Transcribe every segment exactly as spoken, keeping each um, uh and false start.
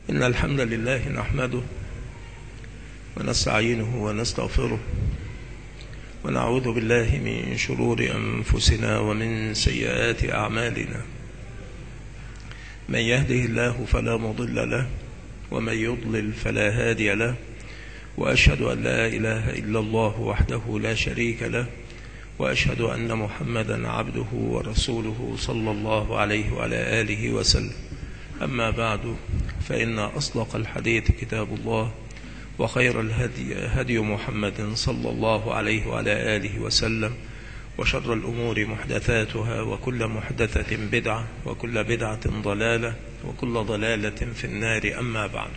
إن الحمد لله نحمده ونستعينه ونستغفره ونعوذ بالله من شرور أنفسنا ومن سيئات أعمالنا. من يهده الله فلا مضل له ومن يضلل فلا هادي له، وأشهد أن لا إله إلا الله وحده لا شريك له، وأشهد أن محمدا عبده ورسوله صلى الله عليه وعلى آله وسلم. أما بعد، فإن أصدق الحديث كتاب الله، وخير الهدي هدي محمد صلى الله عليه وعلى آله وسلم، وشر الأمور محدثاتها، وكل محدثة بدعة، وكل بدعة ضلالة، وكل ضلالة في النار. أما بعد،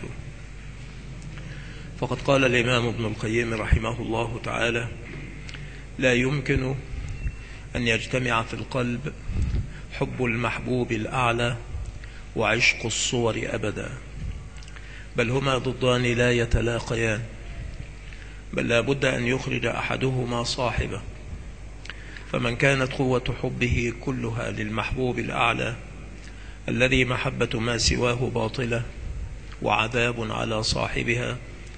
فقد قال الإمام ابن القيم رحمه الله تعالى: لا يمكن أن يجتمع في القلب حب المحبوب الأعلى وعشق الصور أبدا، بل هما ضدان لا يتلاقيان، بل لا بد أن يخرج أحدهما صاحبه. فمن كانت قوة حبه كلها للمحبوب الأعلى الذي محبة ما سواه باطلة وعذاب على صاحبها،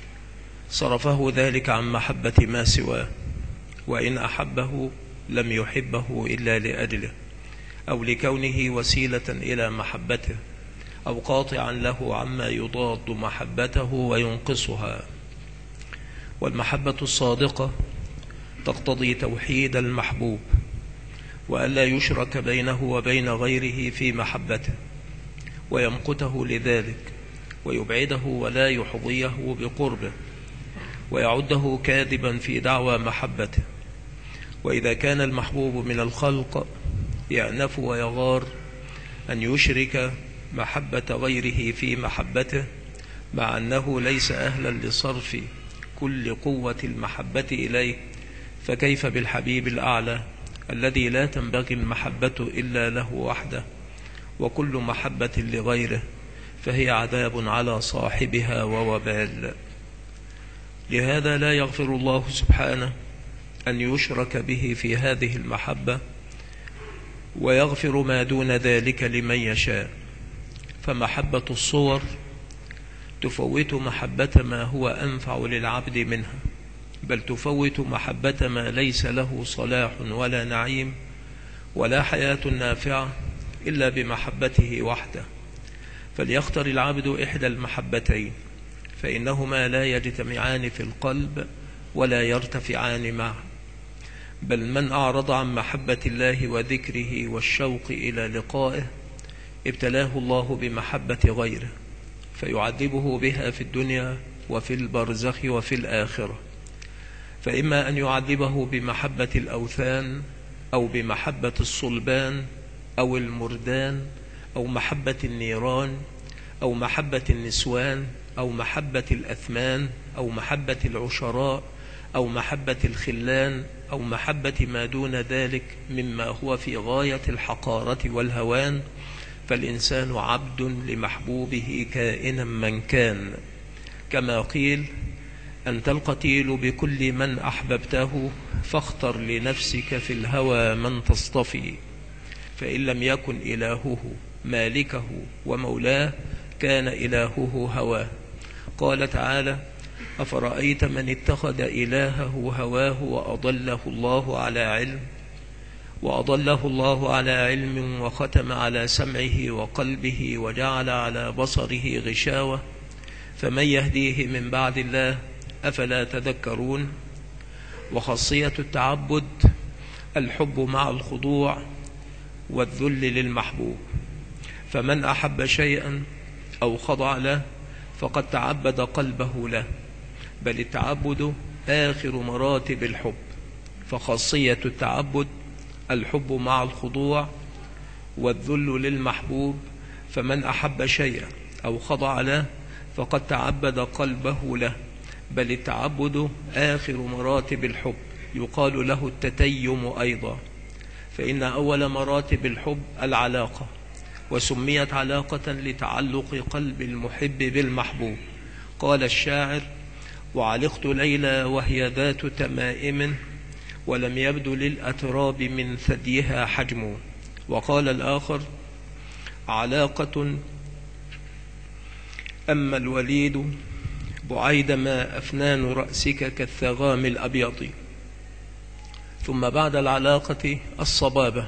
صرفه ذلك عن محبة ما سواه، وإن أحبه لم يحبه إلا لأجله، أو لكونه وسيلة إلى محبته، أو قاطعا له عما يضاد محبته وينقصها. والمحبة الصادقة تقتضي توحيد المحبوب، وألا يشرك بينه وبين غيره في محبته، ويمقته لذلك، ويبعده ولا يحظيه بقربه، ويعده كاذبا في دعوى محبته. وإذا كان المحبوب من الخلق يأنف ويغار أن يشرك محبة غيره في محبته، مع أنه ليس أهلا لصرف كل قوة المحبة إليه، فكيف بالحبيب الأعلى الذي لا تنبغي المحبة إلا له وحده، وكل محبة لغيره فهي عذاب على صاحبها ووبال. لهذا لا يغفر الله سبحانه أن يشرك به في هذه المحبة، ويغفر ما دون ذلك لمن يشاء. فمحبة الصور تفوت محبة ما هو أنفع للعبد منها، بل تفوت محبة ما ليس له صلاح ولا نعيم ولا حياة نافعة إلا بمحبته وحده. فليختر العبد إحدى المحبتين، فإنهما لا يجتمعان في القلب ولا يرتفعان معه. بل من أعرض عن محبة الله وذكره والشوق إلى لقائه ابتلاه الله بمحبة غيره، فيعذبه بها في الدنيا وفي البرزخ وفي الآخرة. فإما أن يعذبه بمحبة الأوثان، أو بمحبة الصلبان، أو المردان، أو محبة النيران، أو محبة النسوان، أو محبة الأثمان، أو محبة العشراء، أو محبة الخلان، أو محبة ما دون ذلك مما هو في غاية الحقارة والهوان. فالإنسان عبد لمحبوبه كائنا من كان، كما قيل: أنت القتيل بكل من أحببته، فاختر لنفسك في الهوى من تصطفي. فإن لم يكن إلهه مالكه ومولاه، كان إلهه هواه. قال تعالى: أفرأيت من اتخذ إلهه هواه وأضله الله على علم وأضله الله على علم وختم على سمعه وقلبه وجعل على بصره غشاوة، فمن يهديه من بعد الله، أفلا تذكرون. وخاصية التعبد الحب مع الخضوع والذل للمحبوب، فمن أحب شيئا أو خضع له فقد تعبد قلبه له، بل التعبد آخر مراتب الحب. فخاصية التعبد الحب مع الخضوع والذل للمحبوب، فمن أحب شيئا أو خضع له فقد تعبد قلبه له، بل التعبد آخر مراتب الحب، يقال له التتيم أيضا. فإن أول مراتب الحب العلاقة، وسميت علاقة لتعلق قلب المحب بالمحبوب. قال الشاعر: وعلقت ليلى وهي ذات تمائم، ولم يبد للأتراب من ثديها حجم. وقال الآخر: علاقة أما الوليد بعيدما أفنان رأسك كالثغام الأبيض. ثم بعد العلاقة الصبابة،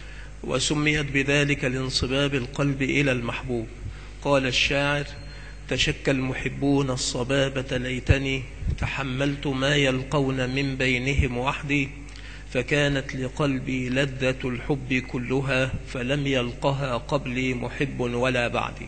وسميت بذلك لانصباب القلب إلى المحبوب. قال الشاعر: تشكى المحبون الصبابة ليتني تحملت ما يلقون من بينهم وحدي، فكانت لقلبي لذة الحب كلها فلم يلقها قبلي محب ولا بعدي.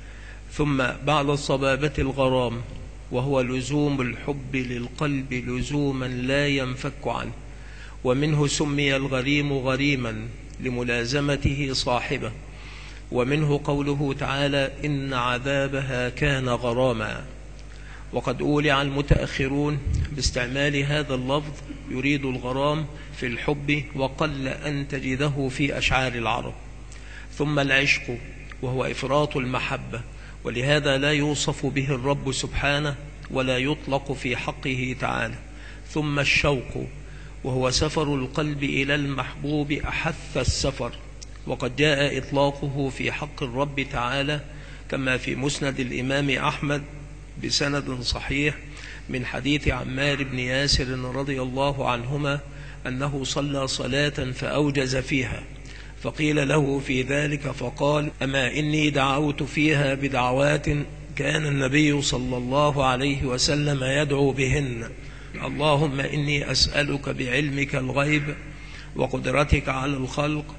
ثم بعد الصبابة الغرام، وهو لزوم الحب للقلب لزوما لا ينفك عنه، ومنه سمي الغريم غريما لملازمته صاحبه، ومنه قوله تعالى: إن عذابها كان غراما. وقد أولع المتأخرون باستعمال هذا اللفظ يريد الغرام في الحب، وقل أن تجده في أشعار العرب. ثم العشق، وهو إفراط المحبة، ولهذا لا يوصف به الرب سبحانه ولا يطلق في حقه تعالى. ثم الشوق، وهو سفر القلب إلى المحبوب أحث السفر، وقد جاء إطلاقه في حق الرب تعالى كما في مسند الإمام أحمد بسند صحيح من حديث عمار بن ياسر رضي الله عنهما أنه صلى صلاة فأوجز فيها، فقيل له في ذلك فقال: أما إني دعوت فيها بدعوات كان النبي صلى الله عليه وسلم يدعو بهن، اللهم إني أسألك بعلمك الغيب وقدرتك على الخلق،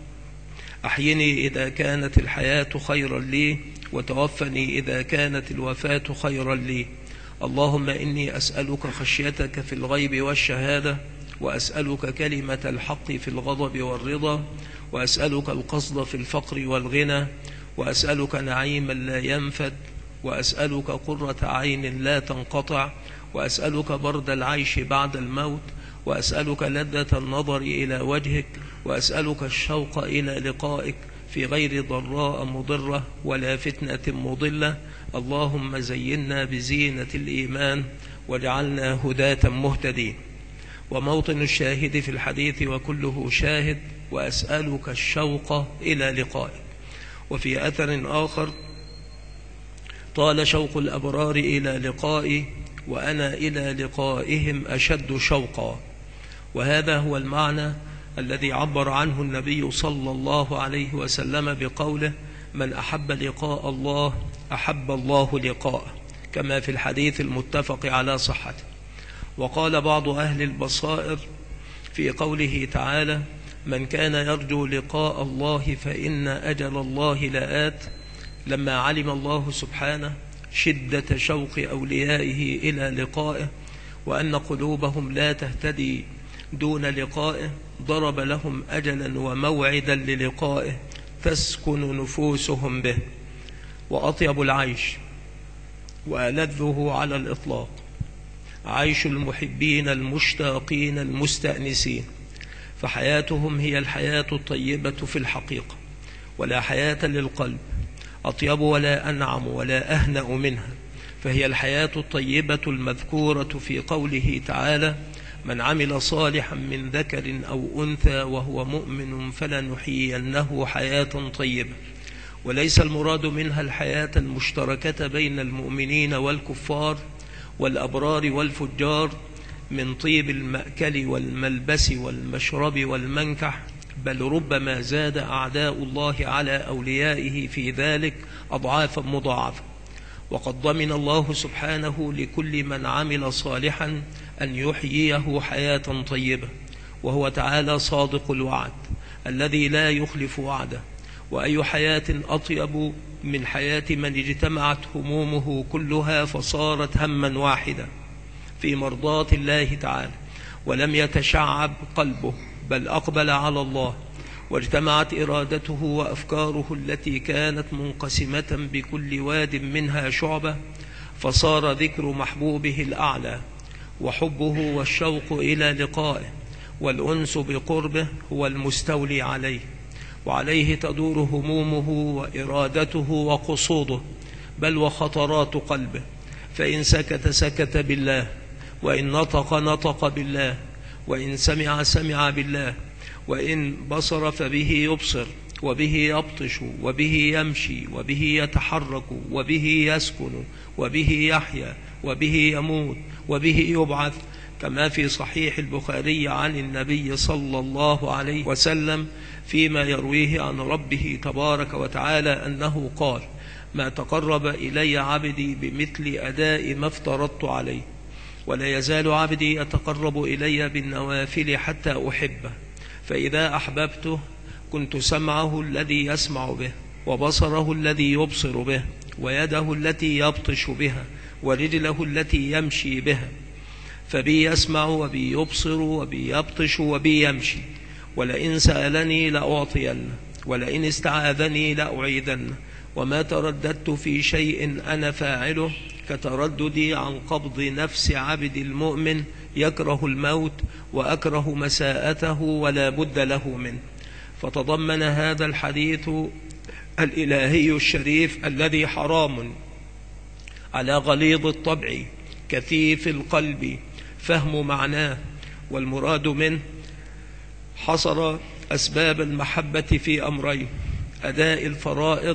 أحيني إذا كانت الحياة خيرا لي، وتوفني إذا كانت الوفاة خيرا لي، اللهم إني أسألك خشيتك في الغيب والشهادة، وأسألك كلمة الحق في الغضب والرضا، وأسألك القصد في الفقر والغنى، وأسألك نعيما لا ينفد، وأسألك قرة عين لا تنقطع، وأسألك برد العيش بعد الموت، وأسألك لذة النظر إلى وجهك، وأسألك الشوق إلى لقائك في غير ضراء مضرة ولا فتنة مضلة، اللهم زينا بزينة الإيمان واجعلنا هداة مهتدين. وموطن الشاهد في الحديث وكله شاهد: وأسألك الشوق إلى لقائك. وفي أثر آخر: طال شوق الأبرار إلى لقائي وأنا إلى لقائهم أشد شوقا. وهذا هو المعنى الذي عبر عنه النبي صلى الله عليه وسلم بقوله: من أحب لقاء الله أحب الله لقاءه، كما في الحديث المتفق على صحته. وقال بعض أهل البصائر في قوله تعالى: من كان يرجو لقاء الله فإن أجل الله لآت، لما علم الله سبحانه شدة شوق أوليائه إلى لقائه وأن قلوبهم لا تهتدي دون لقائه، ضرب لهم أجلا وموعدا للقائه تسكن نفوسهم به. وأطيب العيش وألذه على الإطلاق عيش المحبين المشتاقين المستأنسين، فحياتهم هي الحياة الطيبة في الحقيقة، ولا حياة للقلب أطيب ولا أنعم ولا أهنأ منها، فهي الحياة الطيبة المذكورة في قوله تعالى: من عمل صالحا من ذكر أو أنثى وهو مؤمن فلنحيينه حياة طيبة. وليس المراد منها الحياة المشتركة بين المؤمنين والكفار والأبرار والفجار من طيب المأكل والملبس والمشرب والمنكح، بل ربما زاد أعداء الله على أوليائه في ذلك أضعافا مضاعفة. وقد ضمن الله سبحانه لكل من عمل صالحا أن يحييه حياة طيبة، وهو تعالى صادق الوعد الذي لا يخلف وعده. وأي حياة أطيب من حياة من اجتمعت همومه كلها فصارت هما واحدا في مرضاة الله تعالى، ولم يتشعب قلبه بل أقبل على الله، واجتمعت إرادته وأفكاره التي كانت منقسمة بكل واد منها شعبة، فصار ذكر محبوبه الأعلى وحبه والشوق إلى لقائه والأنس بقربه هو المستولي عليه، وعليه تدور همومه وإرادته وقصوده بل وخطرات قلبه، فإن سكت سكت بالله، وإن نطق نطق بالله، وإن سمع سمع بالله، وإن بصر فبه يبصر، وبه يبطش وبه يمشي وبه يتحرك وبه يسكن وبه يحيا وبه يموت وبه يبعث، كما في صحيح البخاري عن النبي صلى الله عليه وسلم فيما يرويه عن ربه تبارك وتعالى أنه قال: ما تقرب إلي عبدي بمثل أداء ما افترضت عليه، ولا يزال عبدي يتقرب إلي بالنوافل حتى أحبه، فإذا أحببته كنت سمعه الذي يسمع به، وبصره الذي يبصر به، ويده التي يبطش بها، ورجله التي يمشي بها. فبي يسمع وبي يبصر وبي يبطش وبي يمشي، ولئن سألني لأعطين، ولئن استعاذني لأعيذن. وما ترددت في شيء أنا فاعله كترددي عن قبض نفس عبد المؤمن يكره الموت وأكره مساءته ولا بد له منه. فتضمن هذا الحديث الإلهي الشريف الذي حرام على غليظ الطبع كثيف القلب فهم معناه، والمراد منه حصر أسباب المحبة في أمرين: أداء الفرائض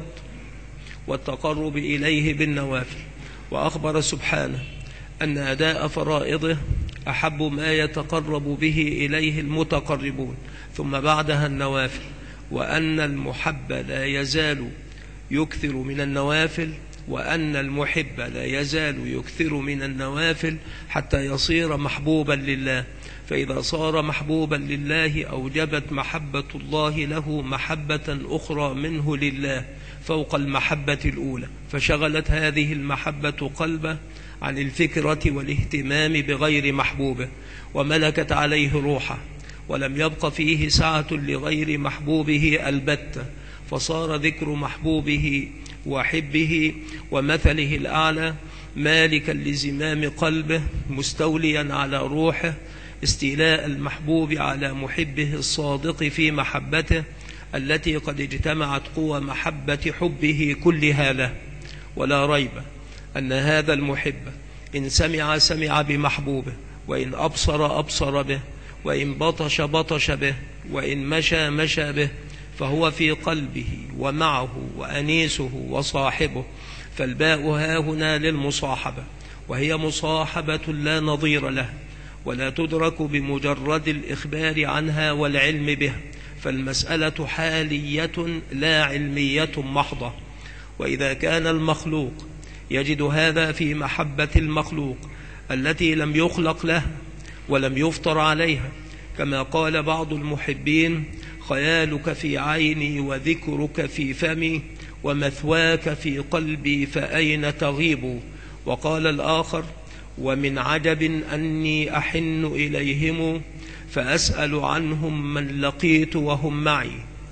والتقرب إليه بالنوافل. وأخبر سبحانه أن أداء فرائضه أحب ما يتقرب به إليه المتقربون، ثم بعدها النوافل، وأن المحب لا يزال يكثر من النوافل، وأن المحب لا يزال يكثر من النوافل حتى يصير محبوبا لله. فإذا صار محبوبا لله أوجبت محبة الله له محبة أخرى منه لله فوق المحبة الأولى، فشغلت هذه المحبة قلبه عن الفكرة والاهتمام بغير محبوبه، وملكت عليه روحه، ولم يبق فيه سعة لغير محبوبه البتة، فصار ذكر محبوبه وحبه ومثله الأعلى مالكا لزمام قلبه، مستوليا على روحه، استيلاء المحبوب على محبه الصادق في محبته التي قد اجتمعت قوى محبة حبه كلها له. ولا ريب أن هذا المحب إن سمع سمع بمحبوبه، وإن أبصر أبصر به، وإن بطش بطش به، وإن مشى مشى به، فهو في قلبه ومعه وأنيسه وصاحبه. فالباء هاهنا للمصاحبة، وهي مصاحبة لا نظير له، ولا تدرك بمجرد الإخبار عنها والعلم بها، فالمسألة حالية لا علمية محضة. وإذا كان المخلوق يجد هذا في محبة المخلوق التي لم يخلق له ولم يفطر عليها، كما قال بعض المحبين: خيالك في عيني وذكرك في فمي ومثواك في قلبي فأين تغيب. وقال الآخر: ومن عجب أني أحن إليهم فأسأل عنهم من لقيت وهم معي،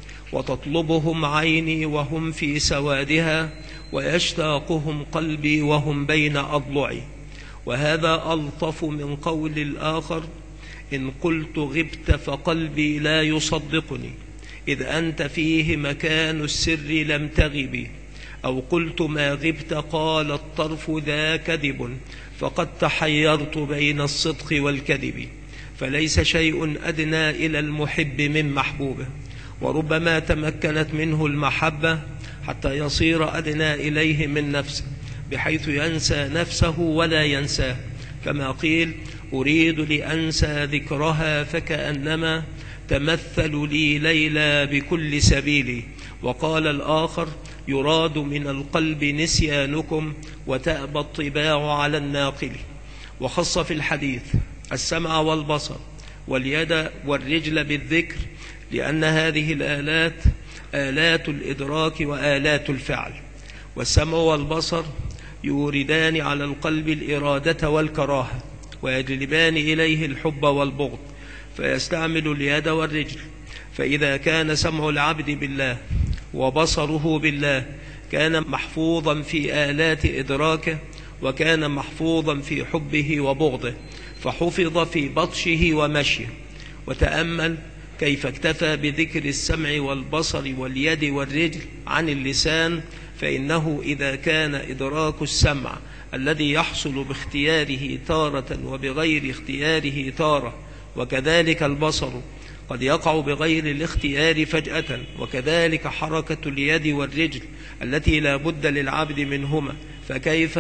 وتطلبهم عيني وهم في سوادها، ويشتاقهم قلبي وهم بين أضلعي. وهذا ألطف من قول الآخر: إن قلت غبت فقلبي لا يصدقني، إذ أنت فيه مكان السر لم تغبي. أو قلت ما غبت قال الطرف ذا كذب، فقد تحيرت بين الصدق والكذب. فليس شيء أدنى إلى المحب من محبوبه، وربما تمكنت منه المحبة حتى يصير أدنى إليه من نفسه، بحيث ينسى نفسه ولا ينساه، كما قيل: أريد لأنسى ذكرها فكأنما تمثل لي ليلى بكل سبيل. وقال الآخر: يراد من القلب نسيانكم وتأبى الطباع على الناقل. وخص في الحديث السمع والبصر واليد والرجل بالذكر، لأن هذه الآلات آلات الإدراك وآلات الفعل. والسمع والبصر يوردان على القلب الإرادة والكراهة، ويجلبان إليه الحب والبغض، فيستعمل اليد والرجل. فإذا كان سمع العبد بالله وبصره بالله كان محفوظا في آلات إدراكه، وكان محفوظا في حبه وبغضه، فحفظ في بطشه ومشيه. وتأمل كيف اكتفى بذكر السمع والبصر واليد والرجل عن اللسان، فإنه إذا كان إدراك السمع الذي يحصل باختياره تارة وبغير اختياره تارة، وكذلك البصر قد يقع بغير الاختيار فجأة، وكذلك حركة اليد والرجل التي لا بد للعبد منهما، فكيف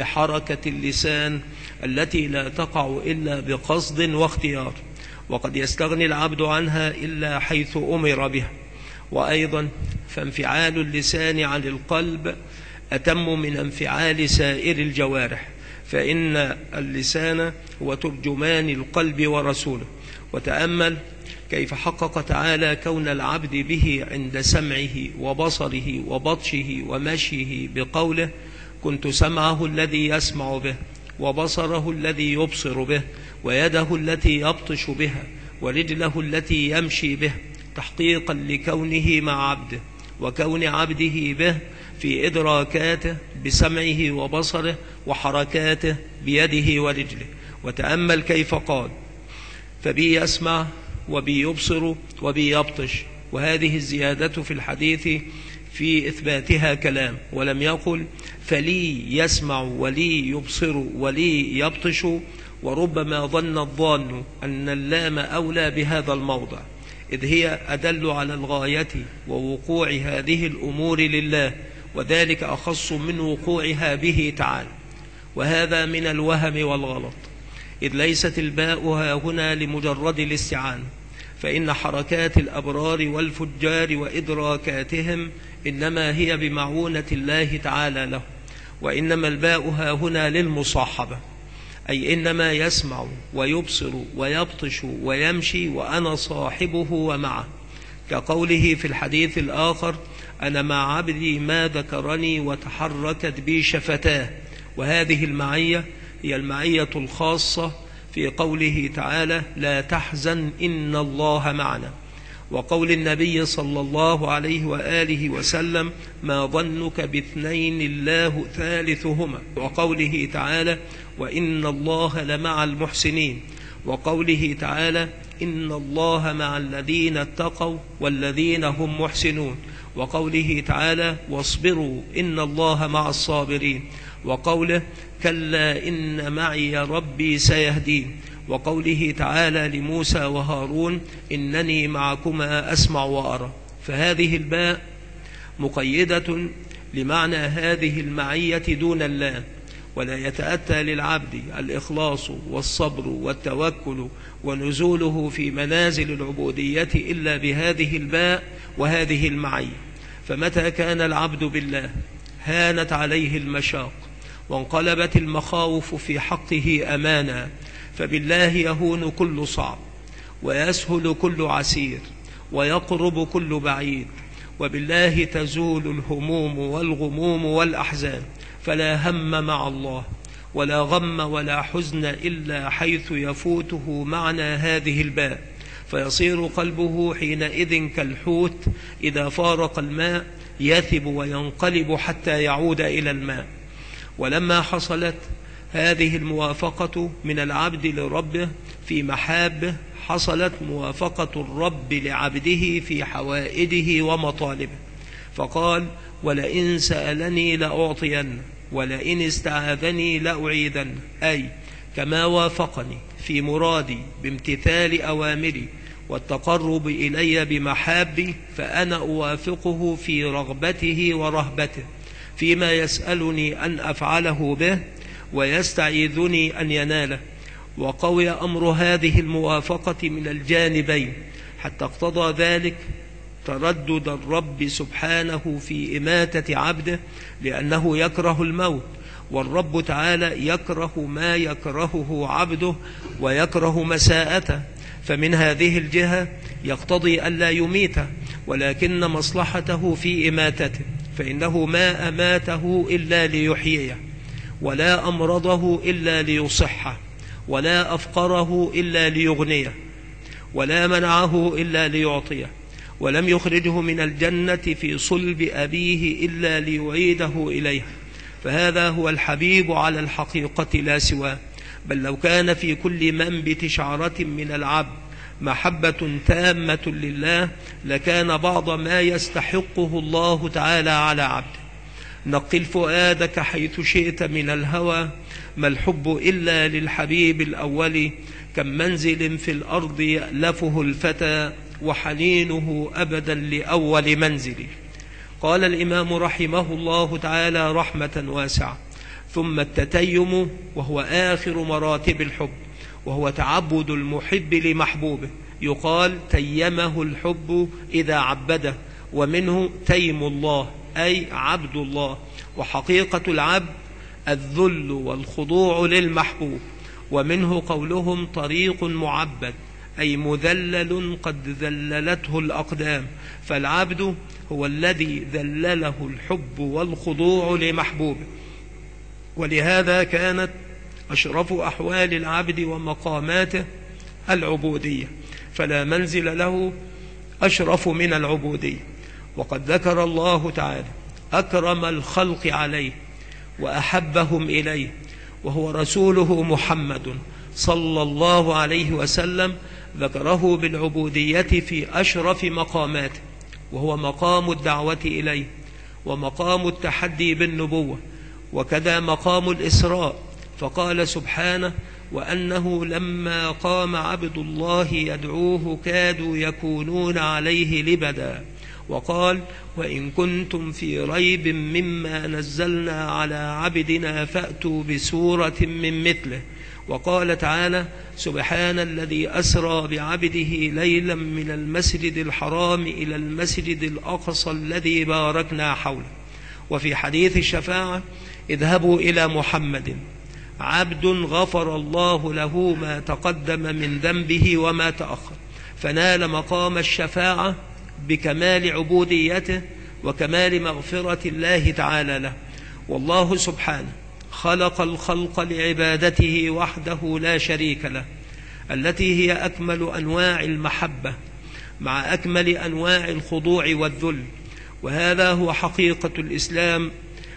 بحركة اللسان التي لا تقع إلا بقصد واختيار، وقد يستغني العبد عنها إلا حيث أمر بها. وأيضا فانفعال اللسان عن القلب أتم من انفعال سائر الجوارح، فإن اللسان هو ترجمان القلب ورسوله. وتأمل كيف حقق تعالى كون العبد به عند سمعه وبصره وبطشه ومشيه بقوله: كنت سمعه الذي يسمع به، وبصره الذي يبصر به، ويده التي يبطش بها، ورجله التي يمشي به، تحقيقا لكونه مع عبده، وكون عبده به في إدراكاته بسمعه وبصره، وحركاته بيده ورجله. وتأمل كيف قال: فبي يسمع وبي يبصر وبي يبطش، وهذه الزيادة في الحديث في إثباتها كلام، ولم يقل فلي يسمع ولي يبصر ولي يبطش. وربما ظن الظان أن اللام أولى بهذا الموضع، إذ هي أدل على الغاية ووقوع هذه الأمور لله، وذلك أخص من وقوعها به تعالى. وهذا من الوهم والغلط، إذ ليست الباء هنا لمجرد الاستعانة، فإن حركات الأبرار والفجار وإدراكاتهم إنما هي بمعونة الله تعالى له، وإنما الباء هنا للمصاحبة، أي إنما يسمع ويبصر ويبطش ويمشي وأنا صاحبه ومعه، كقوله في الحديث الآخر: أنا مع عبدي ما ذكرني وتحركت بي شفتاه. وهذه المعية هي المعية الخاصة في قوله تعالى: لا تحزن إن الله معنا، وقول النبي صلى الله عليه وآله وسلم: ما ظنك باثنين الله ثالثهما، وقوله تعالى: وإن الله لمع المحسنين، وقوله تعالى: إن الله مع الذين اتقوا والذين هم محسنون، وقوله تعالى: واصبروا إن الله مع الصابرين، وقوله: كلا إن معي ربي سيهدين، وقوله تعالى لموسى وهارون: إنني معكما أسمع وأرى. فهذه الباء مقيدة لمعنى هذه المعية دون اللام، ولا يتأتى للعبد الإخلاص والصبر والتوكل ونزوله في منازل العبودية إلا بهذه الباء وهذه المعية. فمتى كان العبد بالله هانت عليه المشاق، وانقلبت المخاوف في حقه أمانا، فبالله يهون كل صعب، ويسهل كل عسير، ويقرب كل بعيد، وبالله تزول الهموم والغموم والأحزان، فلا هم مع الله ولا غم ولا حزن إلا حيث يفوته معنى هذه الباء، فيصير قلبه حينئذ كالحوت إذا فارق الماء يثب وينقلب حتى يعود إلى الماء. ولما حصلت هذه الموافقة من العبد لربه في محابه، حصلت موافقة الرب لعبده في حوائده ومطالبه، فقال: ولئن سألني لأعطين، ولئن استعاذني لأعيذن، أي كما وافقني في مرادي بامتثال أوامري والتقرب إلي بمحابي، فأنا أوافقه في رغبته ورهبته فيما يسألني أن أفعله به ويستعيذني أن يناله. وقوي أمر هذه الموافقة من الجانبين، حتى اقتضى ذلك تردد الرب سبحانه في إماتة عبده، لأنه يكره الموت، والرب تعالى يكره ما يكرهه عبده ويكره مساءته، فمن هذه الجهة يقتضي ألا يميته، ولكن مصلحته في إماتته، فإنه ما أماته إلا ليحييه، ولا أمرضه إلا ليصحه، ولا أفقره إلا ليغنيه، ولا منعه إلا ليعطيه، ولم يخرجه من الجنة في صلب أبيه إلا ليعيده إليه. فهذا هو الحبيب على الحقيقة لا سواه، بل لو كان في كل منبت شعرة من العبد محبة تامة لله لكان بعض ما يستحقه الله تعالى على عبده. نقل فؤادك حيث شئت من الهوى، ما الحب إلا للحبيب الأول، كم منزل في الأرض يألفه الفتى وحنينه أبدا لأول منزل. قال الإمام رحمه الله تعالى رحمة واسعة: ثم التتيم، وهو آخر مراتب الحب، وهو تعبد المحب لمحبوبه. يقال تيمه الحب إذا عبده، ومنه تيم الله أي عبد الله. وحقيقة العبد الذل والخضوع للمحبوب، ومنه قولهم طريق معبد أي مذلل قد ذللته الأقدام، فالعبد هو الذي ذلله الحب والخضوع لمحبوبه. ولهذا كانت أشرف أحوال العبد ومقاماته العبودية، فلا منزل له أشرف من العبودية. وقد ذكر الله تعالى أكرم الخلق عليه وأحبهم إليه، وهو رسوله محمد صلى الله عليه وسلم، ذكره بالعبودية في أشرف مقاماته، وهو مقام الدعوة إليه، ومقام التحدي بالنبوة، وكذا مقام الإسراء. فقال سبحانه: وأنه لما قام عبد الله يدعوه كادوا يكونون عليه لبدا. وقال: وإن كنتم في ريب مما نزلنا على عبدنا فأتوا بسورة من مثله. وقال تعالى: سبحان الذي أسرى بعبده ليلا من المسجد الحرام إلى المسجد الأقصى الذي باركنا حوله. وفي حديث الشفاعة: اذهبوا إلى محمد عبد غفر الله له ما تقدم من ذنبه وما تأخر، فنال مقام الشفاعة بكمال عبوديته وكمال مغفرة الله تعالى له. والله سبحانه خلق الخلق لعبادته وحده لا شريك له، التي هي أكمل أنواع المحبة مع أكمل أنواع الخضوع والذل. وهذا هو حقيقة الإسلام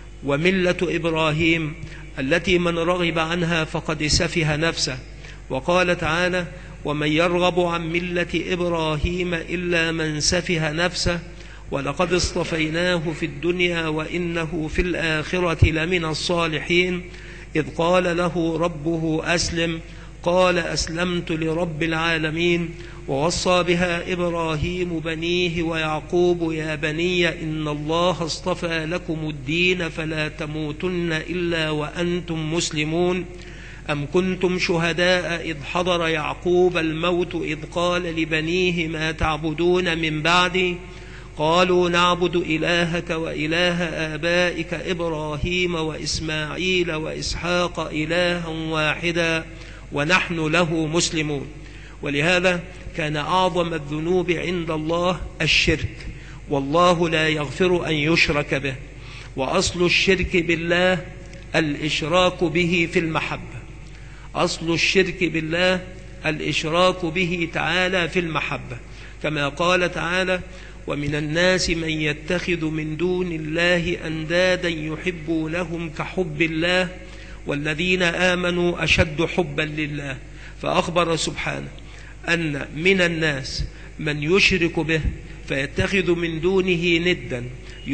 وملة إبراهيم، التي من رغب عنها فقد سفه نفسه. وقال تعالى: ومن يرغب عن ملة إبراهيم إلا من سفه نفسه ولقد اصطفيناه في الدنيا وإنه في الآخرة لمن الصالحين. إذ قال له ربه أسلم قال أسلمت لرب العالمين. ووصى بها إبراهيم بنيه ويعقوب: يا بني إن الله اصطفى لكم الدين فلا تموتن إلا وأنتم مسلمون. أم كنتم شهداء إذ حضر يعقوب الموت إذ قال لبنيه ما تعبدون من بعدي قالوا نعبد إلهك وإله آبائك إبراهيم وإسماعيل وإسحاق إلها واحدا ونحن له مسلمون. ولهذا كان أعظم الذنوب عند الله الشرك، والله لا يغفر أن يشرك به. وأصل الشرك بالله الإشراك به في المحبة، أصل الشرك بالله الإشراك به تعالى في المحبة، كما قال تعالى: ومن الناس من يتخذ من دون الله أندادا يحبونهم كحب الله والذين آمنوا أشد حبا لله. فأخبر سبحانه أن من الناس من يشرك به فيتخذ من دونه ندا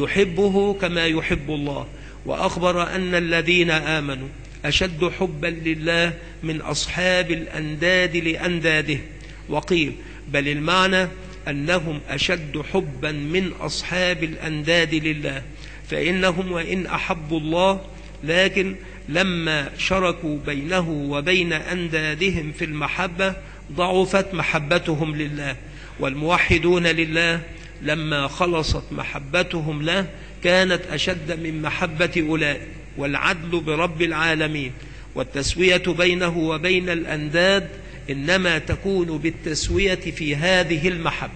يحبه كما يحب الله، وأخبر أن الذين آمنوا أشد حبا لله من أصحاب الأنداد لأنداده. وقيل بل المعنى أنهم أشد حبا من أصحاب الأنداد لله، فإنهم وإن أحبوا الله لكن لما شركوا بينه وبين أندادهم في المحبة ضعفت محبتهم لله. والموحدون لله لما خلصت محبتهم له كانت أشد من محبة أولئك. والعدل برب العالمين والتسوية بينه وبين الأنداد إنما تكون بالتسوية في هذه المحبة.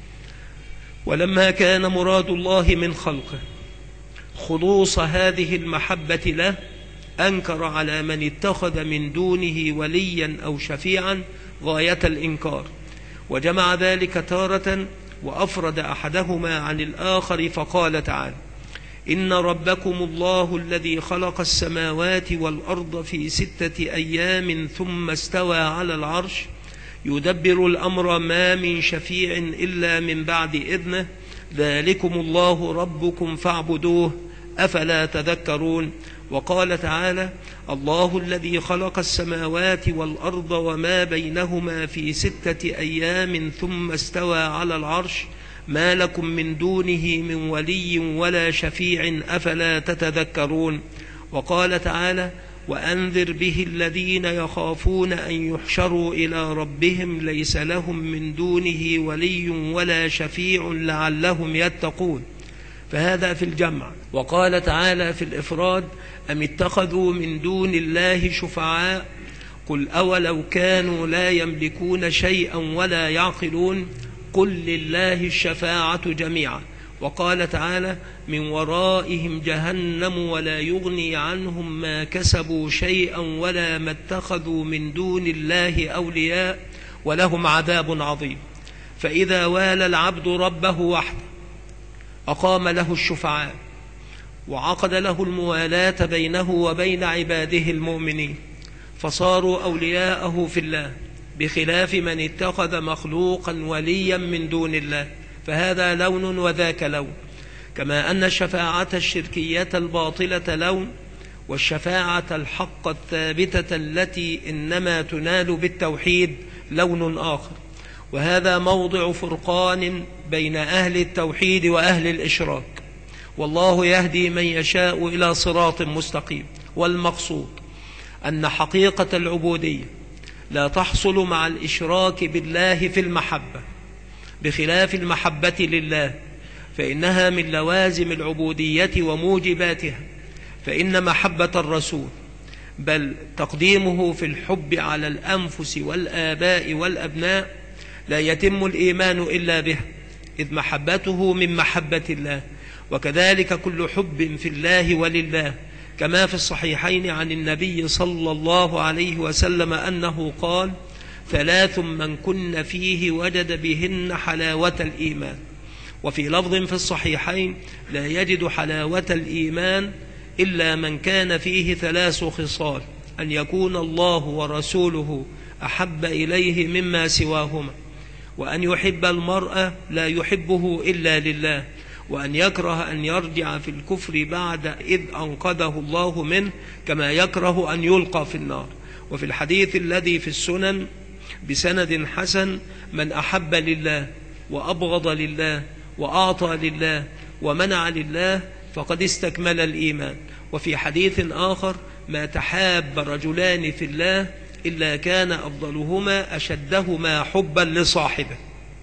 ولما كان مراد الله من خلقه خلوص هذه المحبة له أنكر على من اتخذ من دونه وليا أو شفيعا غاية الإنكار، وجمع ذلك تارة وأفرد أحدهما عن الآخر، فقال تعالى: إن ربكم الله الذي خلق السماوات والأرض في ستة أيام ثم استوى على العرش يدبر الأمر ما من شفيع إلا من بعد إذنه ذلكم الله ربكم فاعبدوه أفلا تذكرون. وقال تعالى: الله الذي خلق السماوات والأرض وما بينهما في ستة أيام ثم استوى على العرش ما لكم من دونه من ولي ولا شفيع أفلا تتذكرون. وقال تعالى: وأنذر به الذين يخافون أن يحشروا إلى ربهم ليس لهم من دونه ولي ولا شفيع لعلهم يتقون. فهذا في الجمع. وقال تعالى في الإفراد: أم اتخذوا من دون الله شفعاء قل أولو كانوا لا يملكون شيئا ولا يعقلون قل لله الشفاعة جميعا. وقال تعالى: من ورائهم جهنم ولا يغني عنهم ما كسبوا شيئا ولا ما اتخذوا من دون الله أولياء ولهم عذاب عظيم. فإذا والى العبد ربه وحده أقام له الشفعاء وعقد له الموالاة بينه وبين عباده المؤمنين فصاروا أولياءه في الله، بخلاف من اتخذ مخلوقا وليا من دون الله، فهذا لون وذاك لون. كما أن الشفاعة الشركية الباطلة لون، والشفاعة الحق الثابتة التي إنما تنال بالتوحيد لون آخر. وهذا موضع فرقان بين أهل التوحيد وأهل الإشراك، والله يهدي من يشاء إلى صراط مستقيم. والمقصود أن حقيقة العبودية لا تحصل مع الإشراك بالله في المحبة، بخلاف المحبة لله، فإنها من لوازم العبودية وموجباتها. فإن محبة الرسول بل تقديمه في الحب على الأنفس والآباء والأبناء لا يتم الإيمان إلا به، إذ محبته من محبة الله. وكذلك كل حب في الله ولله، كما في الصحيحين عن النبي صلى الله عليه وسلم أنه قال: ثلاث من كن فيه وجد بهن حلاوة الإيمان. وفي لفظ في الصحيحين: لا يجد حلاوة الإيمان إلا من كان فيه ثلاث خصال: أن يكون الله ورسوله أحب إليه مما سواهما، وأن يحب المرء لا يحبه إلا لله، وأن يكره أن يرجع في الكفر بعد إذ أنقذه الله منه، كما يكره أن يلقى في النار. وفي الحديث الذي في السنن بسند حسن: من أحب لله وأبغض لله وأعطى لله ومنع لله فقد استكمل الإيمان. وفي حديث آخر: ما تحاب رجلان في الله إلا كان أفضلهما أشدهما حبا لصاحبه.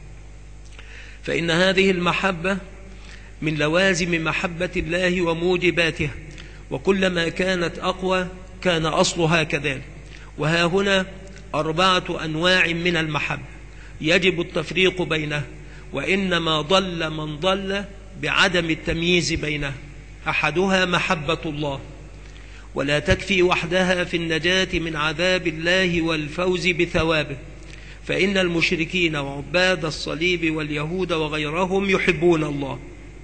فإن هذه المحبة من لوازم محبة الله وموجباتها، وكلما كانت أقوى كان أصلها كذلك. وها هنا أربعة أنواع من المحبة يجب التفريق بينها، وإنما ضل من ضل بعدم التمييز بينها. أحدها محبة الله، ولا تكفي وحدها في النجاة من عذاب الله والفوز بثوابه، فإن المشركين وعباد الصليب واليهود وغيرهم يحبون الله.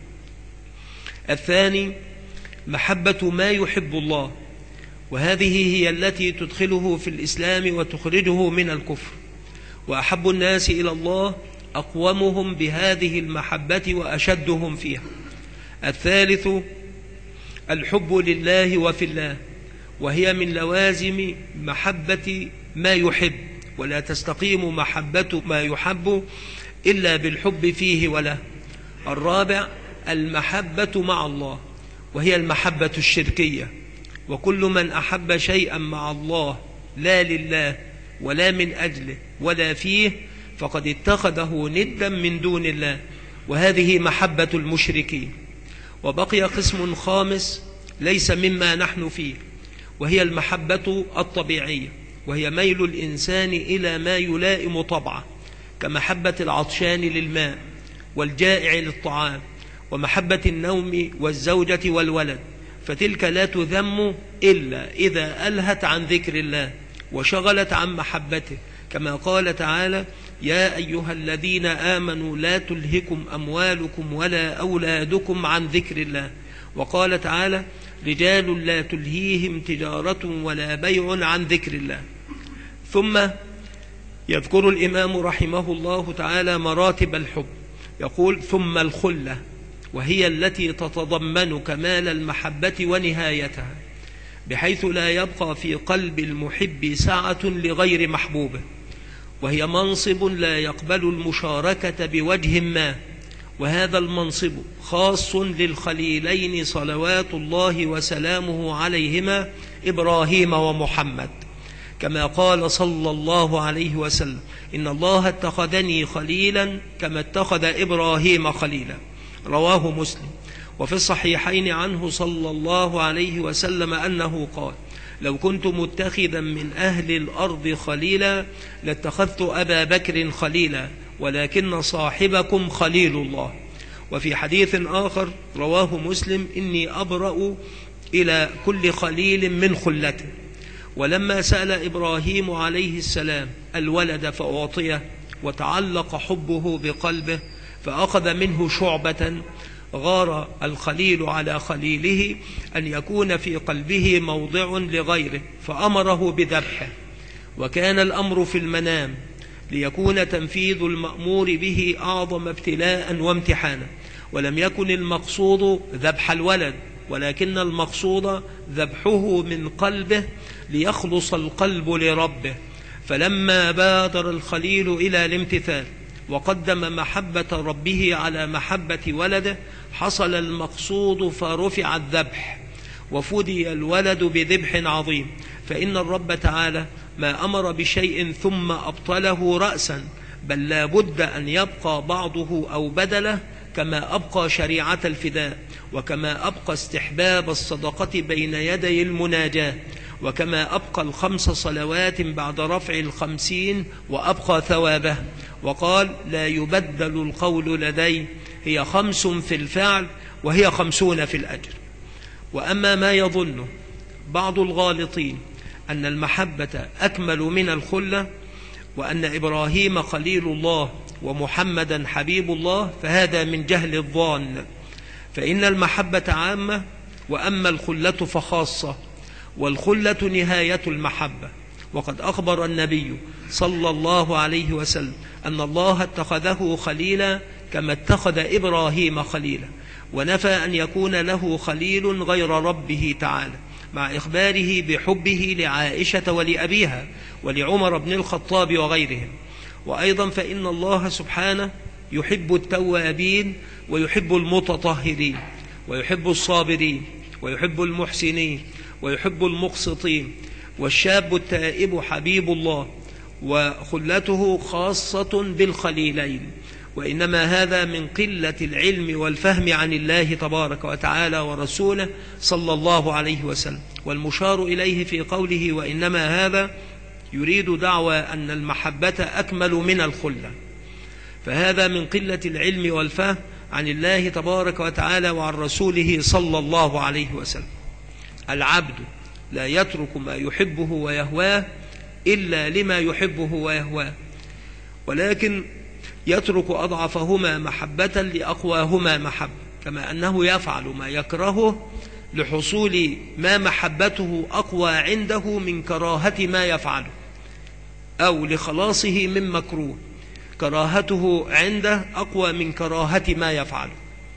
الثاني محبة ما يحب الله، وهذه هي التي تدخله في الإسلام وتخرجه من الكفر. وأحب الناس إلى الله أقومهم بهذه المحبة وأشدهم فيها. الثالث الحب لله وفي الله، وهي من لوازم محبة ما يحب، ولا تستقيم محبة ما يحب إلا بالحب فيه وله. الرابع المحبة مع الله، وهي المحبة الشركية، وكل من أحب شيئا مع الله لا لله ولا من أجله ولا فيه فقد اتخذه ندا من دون الله، وهذه محبة المشركين. وبقي قسم خامس ليس مما نحن فيه، وهي المحبة الطبيعية، وهي ميل الإنسان إلى ما يلائم طبعه، كمحبة العطشان للماء والجائع للطعام، ومحبة النوم والزوجة والولد، فتلك لا تذم إلا إذا ألهت عن ذكر الله وشغلت عن محبته، كما قال تعالى: يا أيها الذين آمنوا لا تلهكم أموالكم ولا أولادكم عن ذكر الله. وقال تعالى: رجال لا تلهيهم تجارة ولا بيع عن ذكر الله. ثم يذكر الإمام رحمه الله تعالى مراتب الحب، يقول: ثم الخلة، وهي التي تتضمن كمال المحبة ونهايتها. بحيث لا يبقى في قلب المحب سعة لغير محبوبه، وهي منصب لا يقبل المشاركة بوجه ما، وهذا المنصب خاص للخليلين صلوات الله وسلامه عليهما إبراهيم ومحمد، كما قال صلى الله عليه وسلم: إن الله اتخذني خليلا كما اتخذ إبراهيم خليلا، رواه مسلم. وفي الصحيحين عنه صلى الله عليه وسلم أنه قال: لو كنت متخذا من أهل الأرض خليلا لاتخذت أبا بكر خليلا، ولكن صاحبكم خليل الله. وفي حديث آخر رواه مسلم: إني أبرأ إلى كل خليل من خلته. ولما سأل إبراهيم عليه السلام الولد فأعطيه، وتعلق حبه بقلبه فأخذ منه شعبة، غار الخليل على خليله أن يكون في قلبه موضع لغيره فأمره بذبحه، وكان الأمر في المنام ليكون تنفيذ المأمور به أعظم ابتلاء وامتحانا، ولم يكن المقصود ذبح الولد، ولكن المقصود ذبحه من قلبه ليخلص القلب لربه. فلما بادر الخليل إلى الامتثال وقدم محبة ربه على محبة ولده حصل المقصود فرفع الذبح وفدي الولد بذبح عظيم. فإن الرب تعالى ما أمر بشيء ثم أبطله رأسا، بل لا بد أن يبقى بعضه أو بدله، كما أبقى شريعة الفداء، وكما أبقى استحباب الصدقة بين يدي المناجاة، وكما أبقى الخمس صلوات بعد رفع الخمسين وأبقى ثوابه. وقال: لا يبدل القول لدي، هي خمس في الفعل وهي خمسون في الأجر. وأما ما يظن بعض الغالطين أن المحبة أكمل من الخلة، وأن إبراهيم خليل الله ومحمدا حبيب الله، فهذا من جهل الظان، فإن المحبة عامة، وأما الخلة فخاصة، والخلة نهاية المحبة. وقد أخبر النبي صلى الله عليه وسلم أن الله اتخذه خليلا كما اتخذ إبراهيم خليلا، ونفى أن يكون له خليل غير ربه تعالى، مع إخباره بحبه لعائشة ولأبيها ولعمر بن الخطاب وغيرهم. وأيضا فإن الله سبحانه يحب التوابين ويحب المتطهرين ويحب الصابرين ويحب المحسنين ويحب المقسطين، والشاب التائب حبيب الله، وخلته خاصة بالخليلين. وإنما هذا من قلة العلم والفهم عن الله تبارك وتعالى ورسوله صلى الله عليه وسلم. والمشار إليه في قوله وإنما هذا يريد دعوى أن المحبة أكمل من الخلة، فهذا من قلة العلم والفهم عن الله تبارك وتعالى وعن رسوله صلى الله عليه وسلم. العبد لا يترك ما يحبه ويهواه إلا لما يحبه ويهواه، ولكن يترك أضعفهما محبة لأقواهما محبة، كما أنه يفعل ما يكرهه لحصول ما محبته أقوى عنده من كراهة ما يفعله، أو لخلاصه من مكروه كراهته عنده أقوى من كراهة ما يفعله.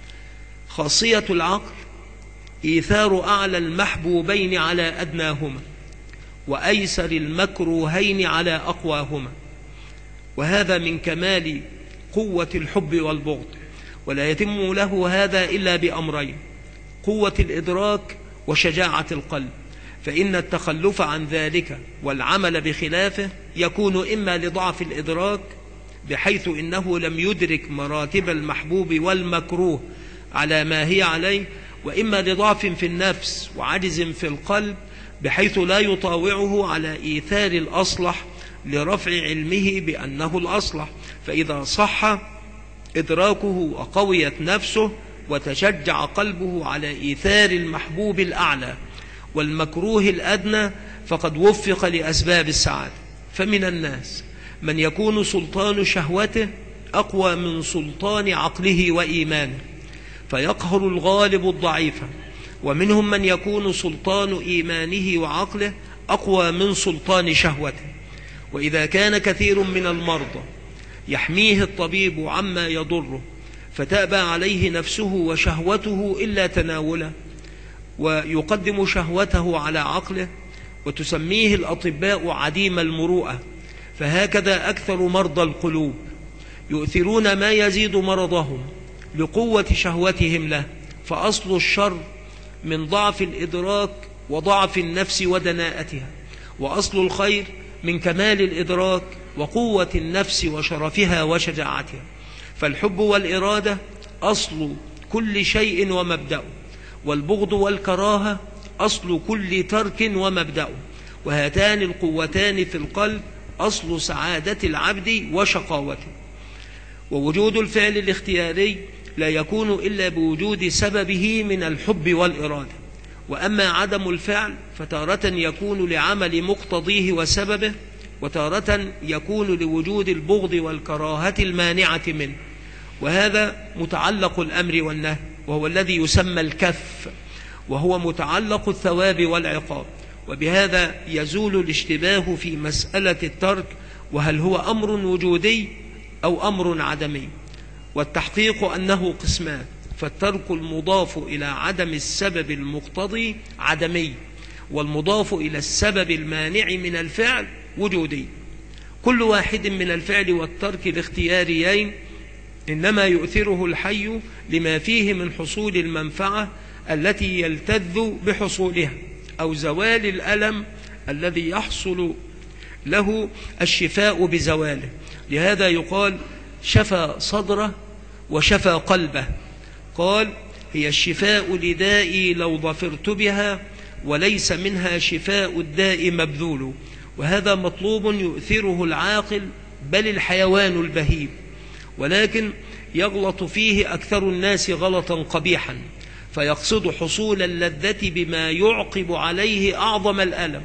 خاصية العقل إيثار أعلى المحبوبين على أدناهما، وأيسر المكروهين على أقواهما، وهذا من كمال قوة الحب والبغض. ولا يتم له هذا إلا بأمرين: قوة الإدراك وشجاعة القلب، فإن التخلف عن ذلك والعمل بخلافه يكون إما لضعف الإدراك بحيث إنه لم يدرك مراتب المحبوب والمكروه على ما هي عليه، وإما لضعف في النفس وعجز في القلب بحيث لا يطاوعه على إيثار الأصلح لرفع علمه بأنه الأصلح. فإذا صح إدراكه وقويت نفسه وتشجع قلبه على إيثار المحبوب الأعلى والمكروه الأدنى فقد وفق لأسباب السعادة. فمن الناس من يكون سلطان شهوته أقوى من سلطان عقله وإيمانه فيقهر الغالب الضعيف، ومنهم من يكون سلطان إيمانه وعقله أقوى من سلطان شهوته. وإذا كان كثير من المرضى يحميه الطبيب عما يضره فتأبى عليه نفسه وشهوته إلا تناوله، ويقدم شهوته على عقله، وتسميه الأطباء عديم المروءة. فهكذا أكثر مرضى القلوب يؤثرون ما يزيد مرضهم لقوة شهوتهم له. فأصل الشر من ضعف الإدراك وضعف النفس ودناءتها، وأصل الخير من كمال الإدراك وقوة النفس وشرفها وشجاعتها. فالحب والإرادة أصل كل شيء ومبدأه، والبغض والكراهة أصل كل ترك ومبدأه. وهاتان القوتان في القلب أصل سعادة العبد وشقاوته. ووجود الفعل الاختياري لا يكون إلا بوجود سببه من الحب والإرادة. وأما عدم الفعل فتارة يكون لعمل مقتضيه وسببه، وتارة يكون لوجود البغض والكراهة المانعة منه. وهذا متعلق الأمر والنهي، وهو الذي يسمى الكف، وهو متعلق الثواب والعقاب. وبهذا يزول الاشتباه في مسألة الترك، وهل هو أمر وجودي أو أمر عدمي. والتحقيق أنه قسمان، فالترك المضاف إلى عدم السبب المقتضي عدمي، والمضاف إلى السبب المانع من الفعل وجودي. كل واحد من الفعل والترك الاختياريين إنما يؤثره الحي لما فيه من حصول المنفعة التي يلتذ بحصولها، أو زوال الألم الذي يحصل له الشفاء بزواله. لهذا يقال شفى صدره وشفى قلبه. قال هي الشفاء لدائي لو ظفرت بها، وليس منها شفاء الداء مبذول. وهذا مطلوب يؤثره العاقل بل الحيوان البهيم، ولكن يغلط فيه أكثر الناس غلطا قبيحا، فيقصد حصول اللذة بما يعقب عليه أعظم الألم،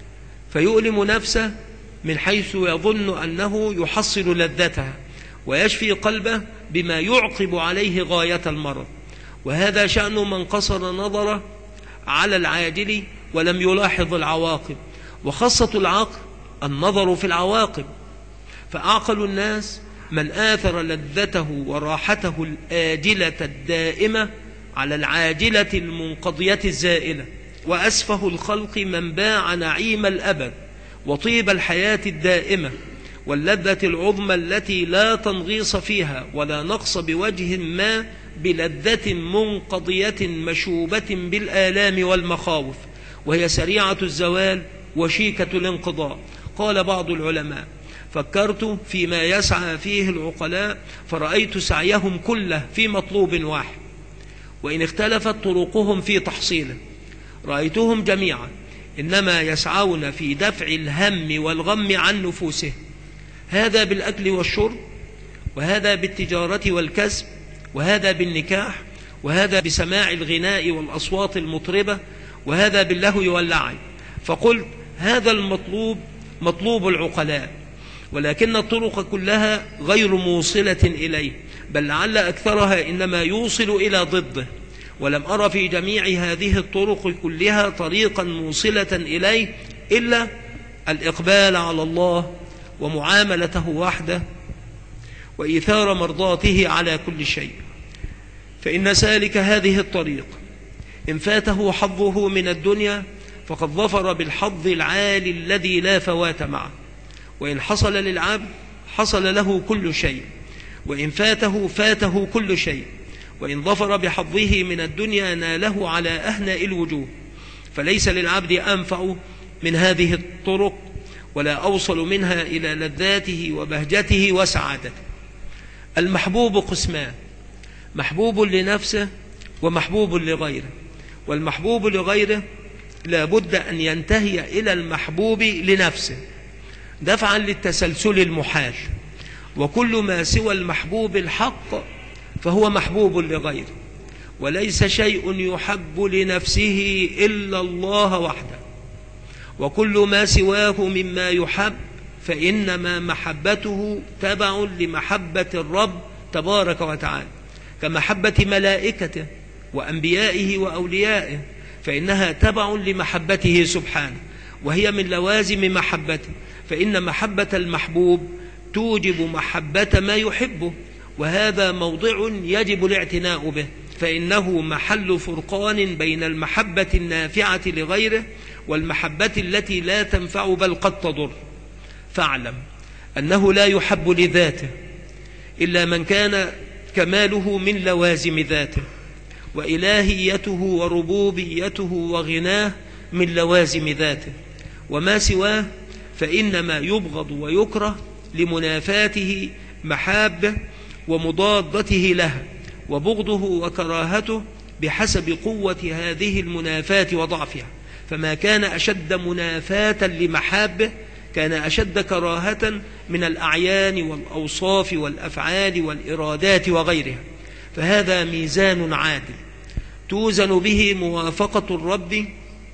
فيؤلم نفسه من حيث يظن أنه يحصل لذتها، ويشفي قلبه بما يعقب عليه غاية المرض. وهذا شأن من قصر نظره على العاجل ولم يلاحظ العواقب. وخاصة العقل النظر في العواقب، فأعقل الناس من آثر لذته وراحته الآجلة الدائمة على العاجلة المنقضية الزائلة. وأسفه الخلق من باع نعيم الأبد وطيب الحياة الدائمة واللذة العظمى التي لا تنغيص فيها ولا نقص بوجه ما بلذة منقضية مشوبة بالآلام والمخاوف، وهي سريعة الزوال وشيكة الانقضاء. قال بعض العلماء: فكرت فيما يسعى فيه العقلاء فرأيت سعيهم كله في مطلوب واحد، وإن اختلفت طرقهم في تحصيله رأيتهم جميعا إنما يسعون في دفع الهم والغم عن نفوسهم، هذا بالأكل والشرب، وهذا بالتجارة والكسب، وهذا بالنكاح، وهذا بسماع الغناء والأصوات المطربة، وهذا باللهو واللعب. فقلت هذا المطلوب مطلوب العقلاء، ولكن الطرق كلها غير موصلة إليه، بل لعل أكثرها إنما يوصل إلى ضده. ولم أرى في جميع هذه الطرق كلها طريقا موصلة إليه إلا الإقبال على الله ومعاملته وحده وإيثار مرضاته على كل شيء. فإن سالك هذه الطريق إن فاته حظه من الدنيا فقد ظفر بالحظ العالي الذي لا فوات معه، وإن حصل للعبد حصل له كل شيء، وإن فاته فاته كل شيء، وإن ظفر بحظه من الدنيا ناله على أهنأ الوجوه. فليس للعبد أنفع من هذه الطرق ولا أوصل منها إلى لذاته وبهجته وسعادته. المحبوب قسمان: محبوب لنفسه ومحبوب لغيره. والمحبوب لغيره لا بد أن ينتهي إلى المحبوب لنفسه دفعا للتسلسل المحال، وكل ما سوى المحبوب الحق فهو محبوب لغيره، وليس شيء يحب لنفسه إلا الله وحده، وكل ما سواه مما يحب فإنما محبته تبع لمحبة الرب تبارك وتعالى، كمحبة ملائكته وأنبيائه وأوليائه، فإنها تبع لمحبته سبحانه، وهي من لوازم محبته، فإن محبة المحبوب توجب محبة ما يحبه، وهذا موضع يجب الاعتناء به. فإنه محل فرقان بين المحبة النافعة لغيره والمحبة التي لا تنفع بل قد تضر. فاعلم أنه لا يحب لذاته إلا من كان كماله من لوازم ذاته، وإلهيته وربوبيته وغناه من لوازم ذاته، وما سواه فإنما يبغض ويكره لمنافاته محابة ومضادته لها، وبغضه وكراهته بحسب قوة هذه المنافاة وضعفها، فما كان أشد منافاة لمحابه كان أشد كراهة من الأعيان والأوصاف والأفعال والإرادات وغيرها. فهذا ميزان عادل توزن به موافقة الرب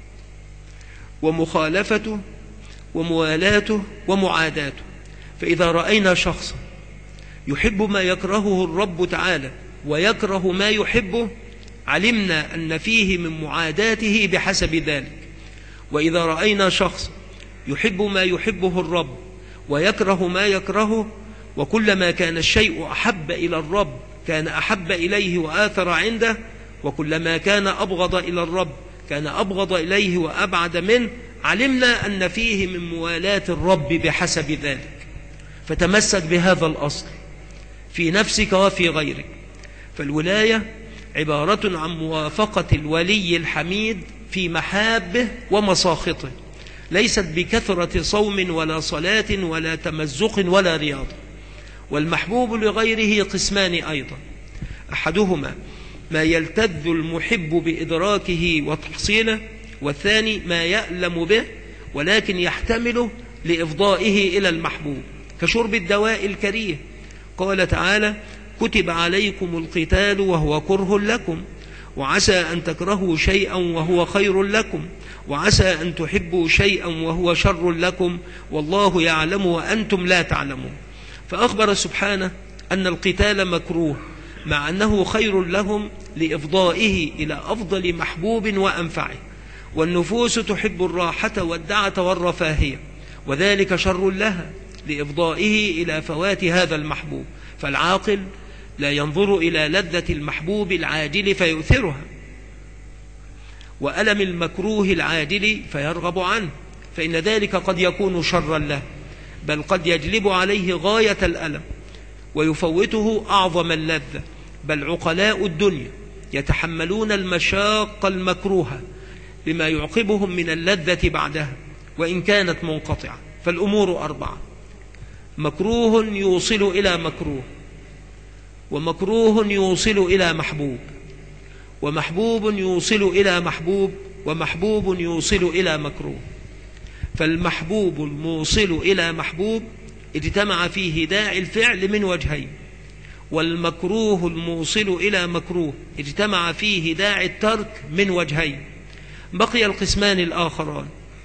ومخالفته وموالاته ومعاداته. فإذا رأينا شخصا يحب ما يكرهه الرب تعالى ويكره ما يحبه علمنا أن فيه من معاداته بحسب ذلك. وإذا رأينا شخصا يحب ما يحبه الرب ويكره ما يكرهه، وكلما كان الشيء أحب إلى الرب كان أحب إليه وآثر عنده، وكلما كان أبغض إلى الرب كان أبغض إليه وأبعد منه، علمنا أن فيه من موالاة الرب بحسب ذلك. فتمسك بهذا الأصل في نفسك وفي غيرك. فالولاية عبارة عن موافقة الولي الحميد في محابه ومساخطه، ليست بكثرة صوم ولا صلاة ولا تمزق ولا رياضة. والمحبوب لغيره قسمان أيضا، أحدهما ما يلتذ المحب بإدراكه وتحصيله، والثاني ما يألم به ولكن يحتمله لإفضائه إلى المحبوب، كشرب الدواء الكريه. قال تعالى: كتب عليكم القتال وهو كره لكم، وعسى أن تكرهوا شيئا وهو خير لكم، وعسى أن تحبوا شيئا وهو شر لكم، والله يعلم وأنتم لا تعلمون. فأخبر سبحانه أن القتال مكروه مع أنه خير لهم لإفضائه إلى أفضل محبوب وأنفعه. والنفوس تحب الراحة والدعة والرفاهية، وذلك شر لها لإفضائه إلى فوات هذا المحبوب. فالعاقل لا ينظر إلى لذة المحبوب العاجل فيؤثرها، وألم المكروه العاجل فيرغب عنه، فإن ذلك قد يكون شرا له، بل قد يجلب عليه غاية الألم ويفوته أعظم اللذة. بل عقلاء الدنيا يتحملون المشاق المكروهة لما يعقبهم من اللذة بعدها وإن كانت منقطعة. فالأمور أربعة: مكروه يوصل إلى مكروه، ومكروه يوصل إلى محبوب، ومحبوب يوصل إلى محبوب، ومحبوب يوصل إلى مكروه. فالمحبوب الموصل إلى محبوب اجتمع فيه داعي الفعل من وجهين، والمكروه الموصل إلى مكروه اجتمع فيه داعي الترك من وجهين. بقي القسمان الآخران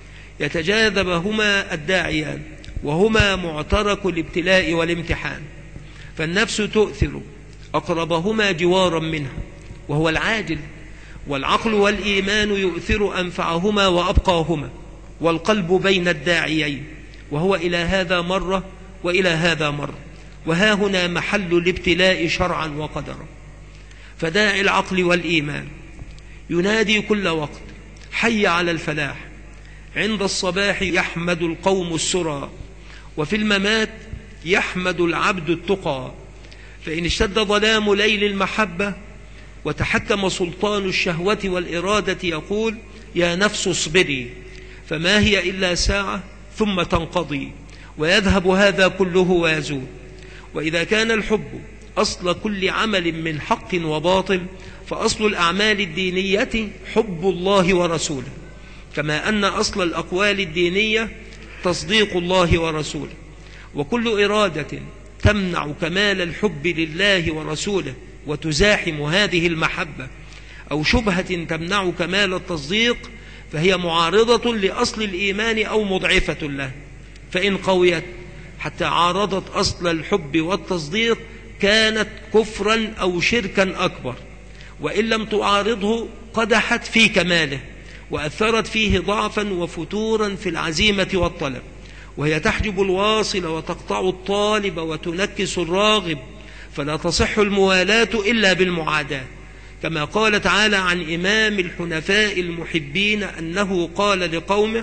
يتجاذبهما الداعيان، وهما معترك الابتلاء والامتحان. فالنفس تؤثر أقربهما جوارا منها وهو العاجل، والعقل والإيمان يؤثر أنفعهما وأبقاهما، والقلب بين الداعيين وهو إلى هذا مرة وإلى هذا مرة. وها هنا محل الابتلاء شرعا وقدرا. فداعي العقل والإيمان ينادي كل وقت: حي على الفلاح. عند الصباح يحمد القوم السرى، وفي الممات يحمد العبد التقى. فإن اشتد ظلام ليل المحبة وتحكم سلطان الشهوة والإرادة يقول: يا نفس اصبري، فما هي إلا ساعة ثم تنقضي، ويذهب هذا كله ويزول. وإذا كان الحب أصل كل عمل من حق وباطل، فأصل الأعمال الدينية حب الله ورسوله، كما أن أصل الأقوال الدينية تصديق الله ورسوله. وكل إرادة تمنع كمال الحب لله ورسوله وتزاحم هذه المحبة، أو شبهة تمنع كمال التصديق، فهي معارضة لأصل الإيمان أو مضعفة له. فإن قويت حتى عارضت أصل الحب والتصديق كانت كفرا أو شركا أكبر، وإن لم تعارضه قدحت في كماله وأثرت فيه ضعفا وفتورا في العزيمة والطلب، وهي تحجب الواصل وتقطع الطالب وتنكس الراغب. فلا تصح الموالاة إلا بالمعاداة، كما قال تعالى عن إمام الحنفاء المحبين أنه قال لقومه: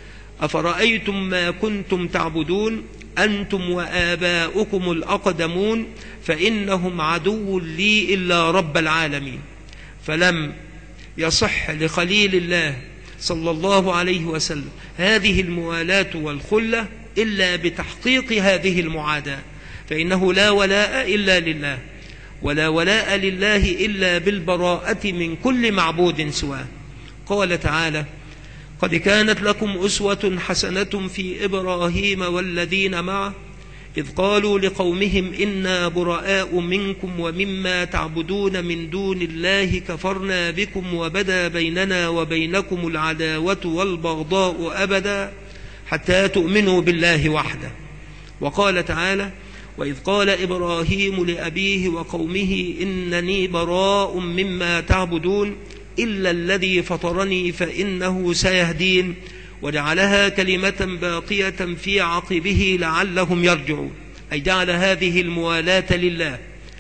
أفرأيتم ما كنتم تعبدون أنتم وآباؤكم الأقدمون فإنهم عدو لي إلا رب العالمين. فلم يصح لخليل الله صلى الله عليه وسلم هذه الموالاة والخلة إلا بتحقيق هذه المعاداة، فإنه لا ولاء إلا لله، ولا ولاء لله إلا بالبراءة من كل معبود سواه. قال تعالى: قد كانت لكم أسوة حسنة في إبراهيم والذين معه إذ قالوا لقومهم إنا براء منكم ومما تعبدون من دون الله كفرنا بكم وبدا بيننا وبينكم العداوة والبغضاء أبدا حتى تؤمنوا بالله وحده. وقال تعالى: وإذ قال إبراهيم لأبيه وقومه إنني براء مما تعبدون إلا الذي فطرني فإنه سيهدين وجعلها كلمة باقية في عقبه لعلهم يرجعون، أي جعل هذه الموالاة لله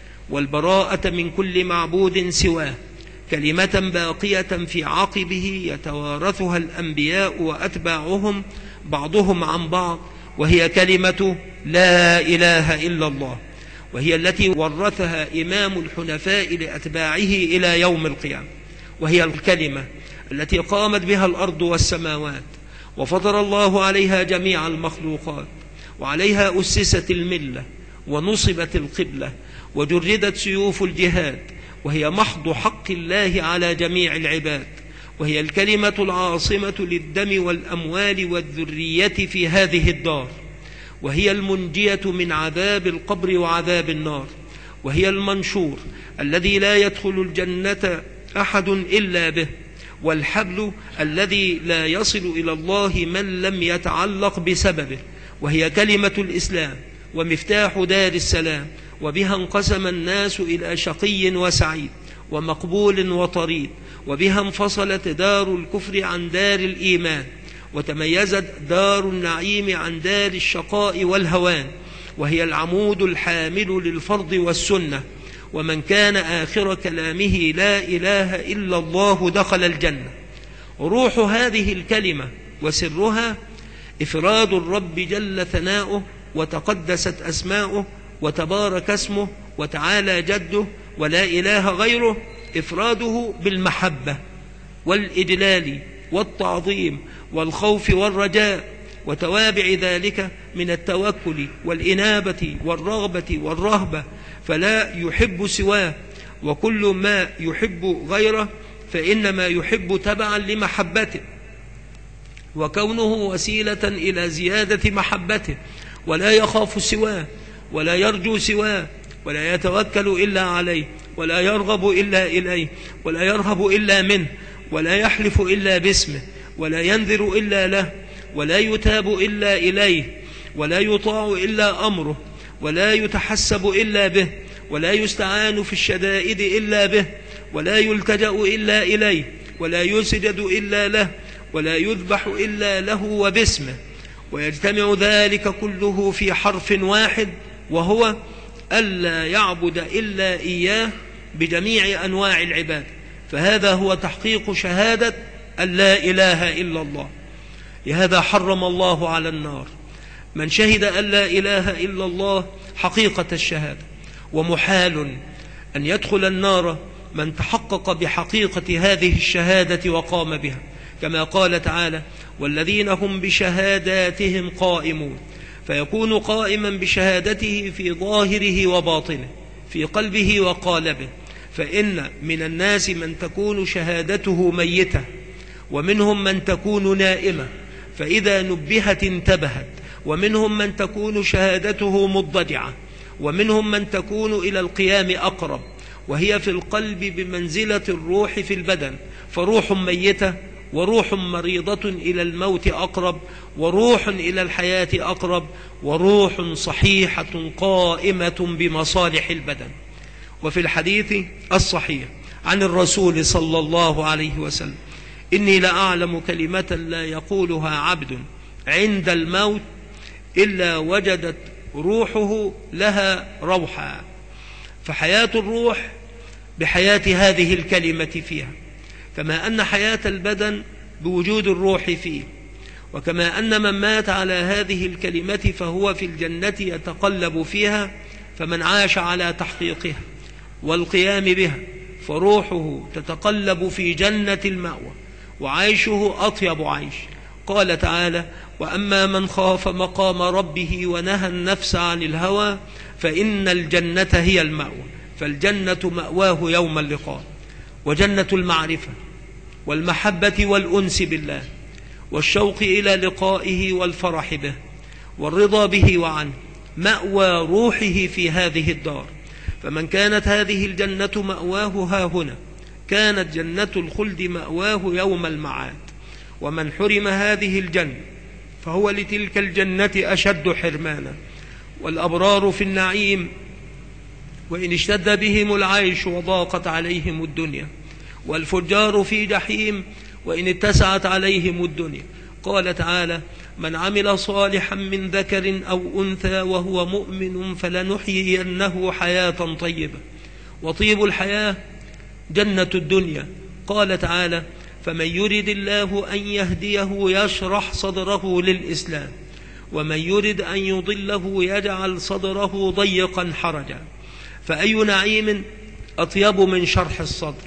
والبراءة من كل معبود سواه كلمة باقية في عقبه يتوارثها الأنبياء وأتباعهم بعضهم عن بعض، وهي كلمة لا إله إلا الله، وهي التي ورثها إمام الحنفاء لأتباعه إلى يوم القيامة، وهي الكلمة التي قامت بها الأرض والسماوات وفطر الله عليها جميع المخلوقات، وعليها أسست الملة ونصبت القبلة وجردت سيوف الجهاد، وهي محض حق الله على جميع العباد، وهي الكلمة العاصمة للدم والأموال والذرية في هذه الدار، وهي المنجية من عذاب القبر وعذاب النار، وهي المنشور الذي لا يدخل الجنة أحد إلا به، والحبل الذي لا يصل إلى الله من لم يتعلق بسببه، وهي كلمة الإسلام ومفتاح دار السلام، وبها انقسم الناس إلى شقي وسعيد ومقبول وطريد، وبها انفصلت دار الكفر عن دار الإيمان، وتميزت دار النعيم عن دار الشقاء والهوان، وهي العمود الحامل للفرض والسنة، ومن كان آخر كلامه لا إله إلا الله دخل الجنة. روح هذه الكلمة وسرها إفراد الرب جل ثناؤه وتقدست أسماؤه وتبارك اسمه وتعالى جده ولا إله غيره، إفراده بالمحبة والإجلال والتعظيم والخوف والرجاء، وتوابع ذلك من التوكل والإنابة والرغبة والرهبة، فلا يحب سواه، وكل ما يحب غيره فإنما يحب تبعا لمحبته، وكونه وسيلة إلى زيادة محبته، ولا يخاف سواه ولا يرجو سواه ولا يتوكل إلا عليه ولا يرغب إلا إليه ولا يرهب إلا منه ولا يحلف إلا باسمه ولا ينذر إلا له ولا يتاب إلا إليه ولا يطاع إلا أمره ولا يتحسب إلا به ولا يستعان في الشدائد إلا به ولا يلتجأ إلا إليه ولا يسجد إلا له ولا يذبح إلا له وباسمه، ويجتمع ذلك كله في حرف واحد، وهو ألا يعبد إلا إياه بجميع أنواع العباد. فهذا هو تحقيق شهادة أن لا إله إلا الله. لهذا حرم الله على النار من شهد أن لا إله إلا الله حقيقة الشهادة، ومحال أن يدخل النار من تحقق بحقيقة هذه الشهادة وقام بها، كما قال تعالى: والذين هم بشهاداتهم قائمون، فيكون قائما بشهادته في ظاهره وباطنه، في قلبه وقالبه. فإن من الناس من تكون شهادته ميتة، ومنهم من تكون نائمة فإذا نبهت انتبهت، ومنهم من تكون شهادته مضطجعة، ومنهم من تكون إلى القيام أقرب، وهي في القلب بمنزلة الروح في البدن، فروح ميتة وروح مريضة إلى الموت أقرب، وروح إلى الحياة أقرب، وروح صحيحة قائمة بمصالح البدن. وفي الحديث الصحيح عن الرسول صلى الله عليه وسلم: إني لأعلم كلمة لا يقولها عبد عند الموت إلا وجدت روحه لها روحا. فحياة الروح بحياة هذه الكلمة فيها، كما أن حياة البدن بوجود الروح فيه، وكما أن من مات على هذه الكلمة فهو في الجنة يتقلب فيها، فمن عاش على تحقيقها والقيام بها فروحه تتقلب في جنة المأوى وعيشه أطيب عيش. قال تعالى: وأما من خاف مقام ربه ونهى النفس عن الهوى فإن الجنة هي المأوى، فالجنة مأواه يوم اللقاء. وجنة المعرفة والمحبة والأنس بالله والشوق إلى لقائه والفرح به والرضا به وعنه مأوى روحه في هذه الدار. فمن كانت هذه الجنة مأواه ها هنا كانت جنة الخلد مأواه يوم المعاد. ومن حرم هذه الجنة فهو لتلك الجنة أشد حرمانا. والأبرار في النعيم وإن اشتد بهم العيش وضاقت عليهم الدنيا، والفجار في جحيم وإن اتسعت عليهم الدنيا. قال تعالى: من عمل صالحا من ذكر أو أنثى وهو مؤمن فلنحيينه حياة طيبة. وطيب الحياة جنة الدنيا. قال تعالى: فمن يرد الله أن يهديه يشرح صدره للإسلام ومن يرد أن يضله يجعل صدره ضيقا حرجا. فأي نعيم أطيب من شرح الصدر،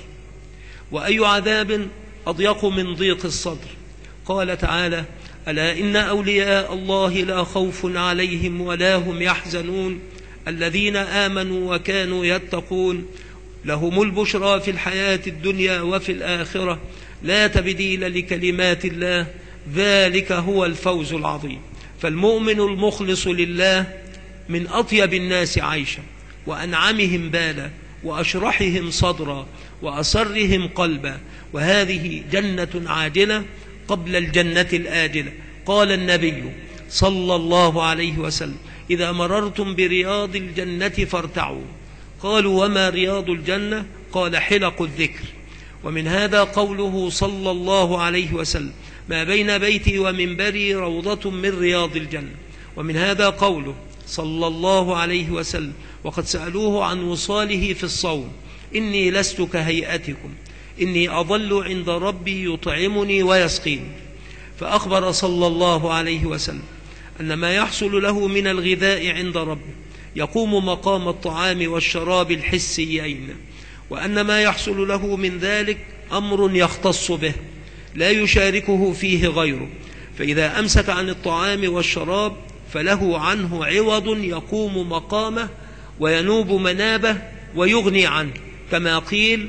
وأي عذاب أضيق من ضيق الصدر. قال تعالى: ألا إن أولياء الله لا خوف عليهم ولا هم يحزنون الذين آمنوا وكانوا يتقون لهم البشرى في الحياة الدنيا وفي الآخرة لا تبديل لكلمات الله ذلك هو الفوز العظيم. فالمؤمن المخلص لله من أطيب الناس عيشا وأنعمهم بالا وأشرحهم صدرا وأسرهم قلبا، وهذه جنة عاجلة قبل الجنة الآجلة. قال النبي صلى الله عليه وسلم: إذا مررتم برياض الجنة فارتعوا. قالوا: وما رياض الجنة؟ قال: حلق الذكر. ومن هذا قوله صلى الله عليه وسلم: ما بين بيتي ومنبري روضة من رياض الجنة. ومن هذا قوله صلى الله عليه وسلم وقد سألوه عن وصاله في الصوم: إني لست كهيئتكم إني أظل عند ربي يطعمني ويسقيني. فأخبر صلى الله عليه وسلم أن ما يحصل له من الغذاء عند ربه يقوم مقام الطعام والشراب الحسيين، وأن ما يحصل له من ذلك أمر يختص به لا يشاركه فيه غيره، فإذا أمسك عن الطعام والشراب فله عنه عوض يقوم مقامه وينوب منابه ويغني عنه، كما قيل: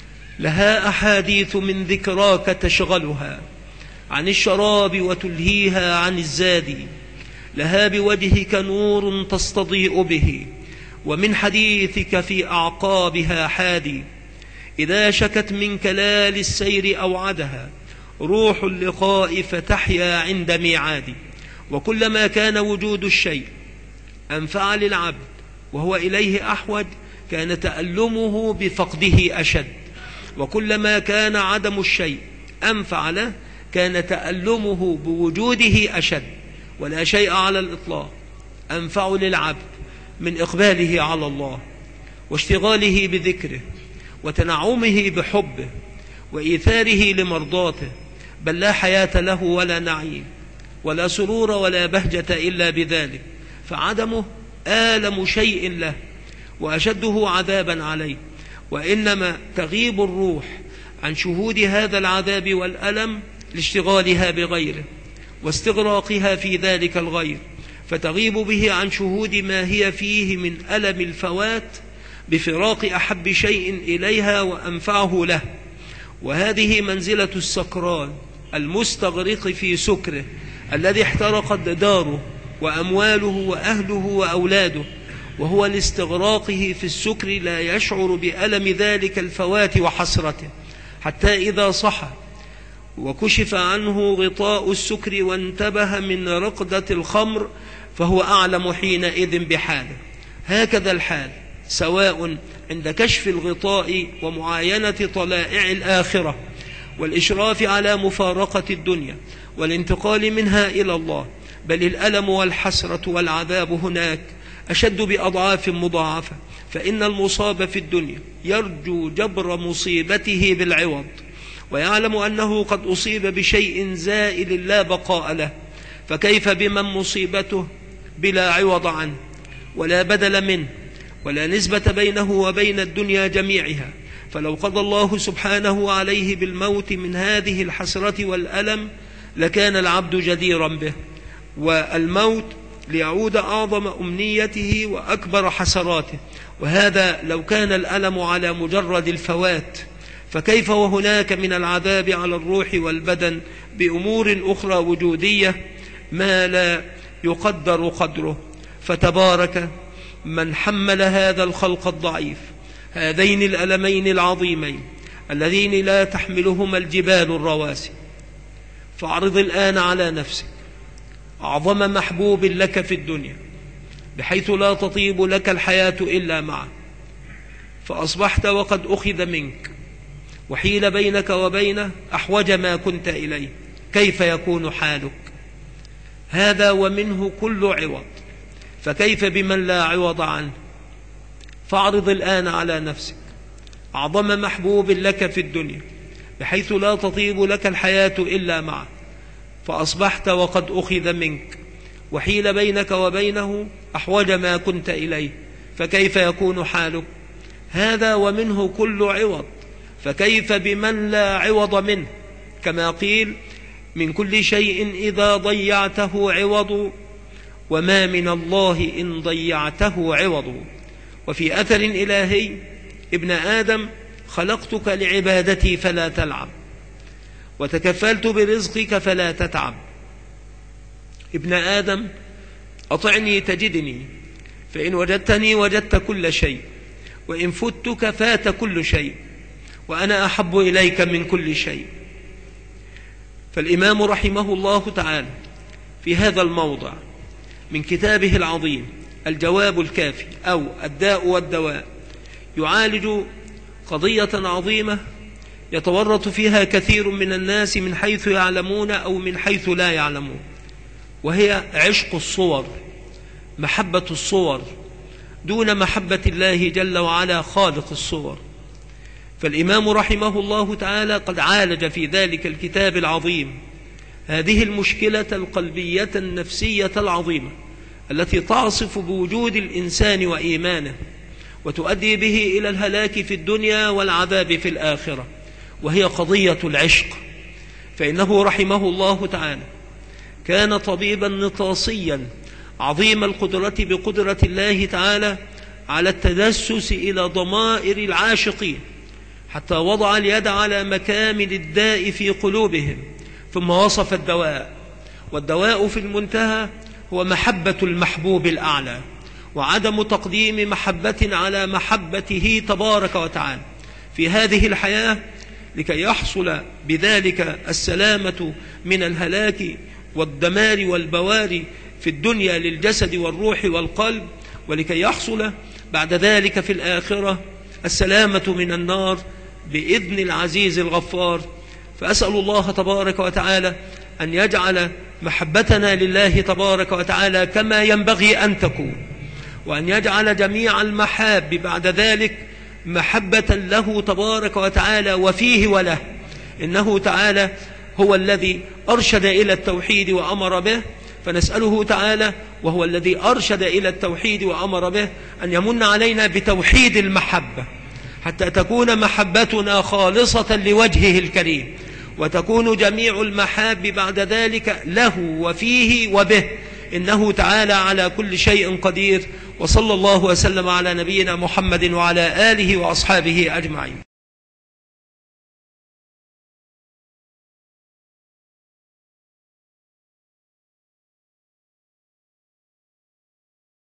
لها أحاديث من ذكراك تشغلها عن الشراب وتلهيها عن الزاد، لها بوجهك نور تستضيء به ومن حديثك في أعقابها حادي، إذا شكت من كلال السير أوعدها روح اللقاء فتحيا عند ميعاد. وكلما كان وجود الشيء أنفع للعبد وهو إليه أحوج كان تألمه بفقده أشد، وكلما كان عدم الشيء أنفع له كان تألمه بوجوده أشد. ولا شيء على الإطلاق أنفع للعبد من إقباله على الله واشتغاله بذكره وتنعمه بحبه وإيثاره لمرضاته، بل لا حياة له ولا نعيم ولا سرور ولا بهجة إلا بذلك، فعدمه آلم شيء له وأشده عذابا عليه. وإنما تغيب الروح عن شهود هذا العذاب والألم لاشتغالها بغيره واستغراقها في ذلك الغير، فتغيب به عن شهود ما هي فيه من ألم الفوات بفراق أحب شيء إليها وأنفعه له. وهذه منزلة السكران المستغرق في سكره الذي احترقت داره وأمواله وأهله وأولاده، وهو لاستغراقه في السكر لا يشعر بألم ذلك الفوات وحسرته، حتى إذا صحى وكشف عنه غطاء السكر وانتبه من رقدة الخمر فهو أعلم حينئذ بحاله. هكذا الحال سواء عند كشف الغطاء ومعاينة طلائع الآخرة والإشراف على مفارقة الدنيا والانتقال منها إلى الله، بل الألم والحسرة والعذاب هناك أشد بأضعاف مضاعفة، فإن المصاب في الدنيا يرجو جبر مصيبته بالعوض، ويعلم أنه قد أصيب بشيء زائل لا بقاء له، فكيف بمن مصيبته بلا عوض عنه ولا بدل منه ولا نسبة بينه وبين الدنيا جميعها؟ فلو قضى الله سبحانه عليه بالموت من هذه الحسرة والألم لكان العبد جديرا به، والموت ليعود أعظم أمنيته وأكبر حسراته، وهذا لو كان الألم على مجرد الفوات، فكيف وهناك من العذاب على الروح والبدن بأمور أخرى وجودية ما لا يقدر قدره. فتبارك من حمل هذا الخلق الضعيف هذين الألمين العظيمين الذين لا تحملهما الجبال الرواسي. فاعرض الآن على نفسك أعظم محبوب لك في الدنيا بحيث لا تطيب لك الحياة إلا معه، فأصبحت وقد أخذ منك وحيل بينك وبينه أحوج ما كنت إليه، كيف يكون حالك؟ هذا ومنه كل عوض، فكيف بمن لا عوض عنه؟ فاعرض الآن على نفسك أعظم محبوب لك في الدنيا بحيث لا تطيب لك الحياة إلا معه، فأصبحت وقد أخذ منك وحيل بينك وبينه أحوج ما كنت إليه، فكيف يكون حالك؟ هذا ومنه كل عوض، فكيف بمن لا عوض منه؟ كما قيل: من كل شيء إذا ضيعته عوض، وما من الله إن ضيعته عوض. وفي أثر إلهي: ابن آدم خلقتك لعبادتي فلا تلعب، وتكفلت برزقك فلا تتعب. ابن آدم أطعني تجدني، فإن وجدتني وجدت كل شيء، وإن فتك فات كل شيء، وأنا أحب إليك من كل شيء. فالإمام رحمه الله تعالى في هذا الموضع من كتابه العظيم الجواب الكافي أو الداء والدواء يعالج قضية عظيمة يتورط فيها كثير من الناس من حيث يعلمون أو من حيث لا يعلمون، وهي عشق الصور، محبة الصور دون محبة الله جل وعلا خالق الصور. فالإمام رحمه الله تعالى قد عالج في ذلك الكتاب العظيم هذه المشكلة القلبية النفسية العظيمة التي تعصف بوجود الإنسان وإيمانه وتؤدي به إلى الهلاك في الدنيا والعذاب في الآخرة، وهي قضية العشق. فإنه رحمه الله تعالى كان طبيبا نطاسيا عظيم القدرة بقدرة الله تعالى على التدسس إلى ضمائر العاشقين، حتى وضع اليد على مكامن الداء في قلوبهم، ثم وصف الدواء. والدواء في المنتهى هو محبة المحبوب الأعلى، وعدم تقديم محبة على محبته تبارك وتعالى في هذه الحياة، لكي يحصل بذلك السلامة من الهلاك والدمار والبوار في الدنيا للجسد والروح والقلب، ولكي يحصل بعد ذلك في الآخرة السلامة من النار بإذن العزيز الغفار. فأسأل الله تبارك وتعالى أن يجعل محبتنا لله تبارك وتعالى كما ينبغي أن تكون، وأن يجعل جميع المحاب بعد ذلك محبة له تبارك وتعالى وفيه وله، إنه تعالى هو الذي أرشد إلى التوحيد وأمر به، فنسأله تعالى وهو الذي أرشد إلى التوحيد وأمر به أن يمن علينا بتوحيد المحبة، حتى تكون محبتنا خالصة لوجهه الكريم، وتكون جميع المحاب بعد ذلك له وفيه وبه، إنه تعالى على كل شيء قدير. وصلى الله وسلم على نبينا محمد وعلى آله وأصحابه أجمعين.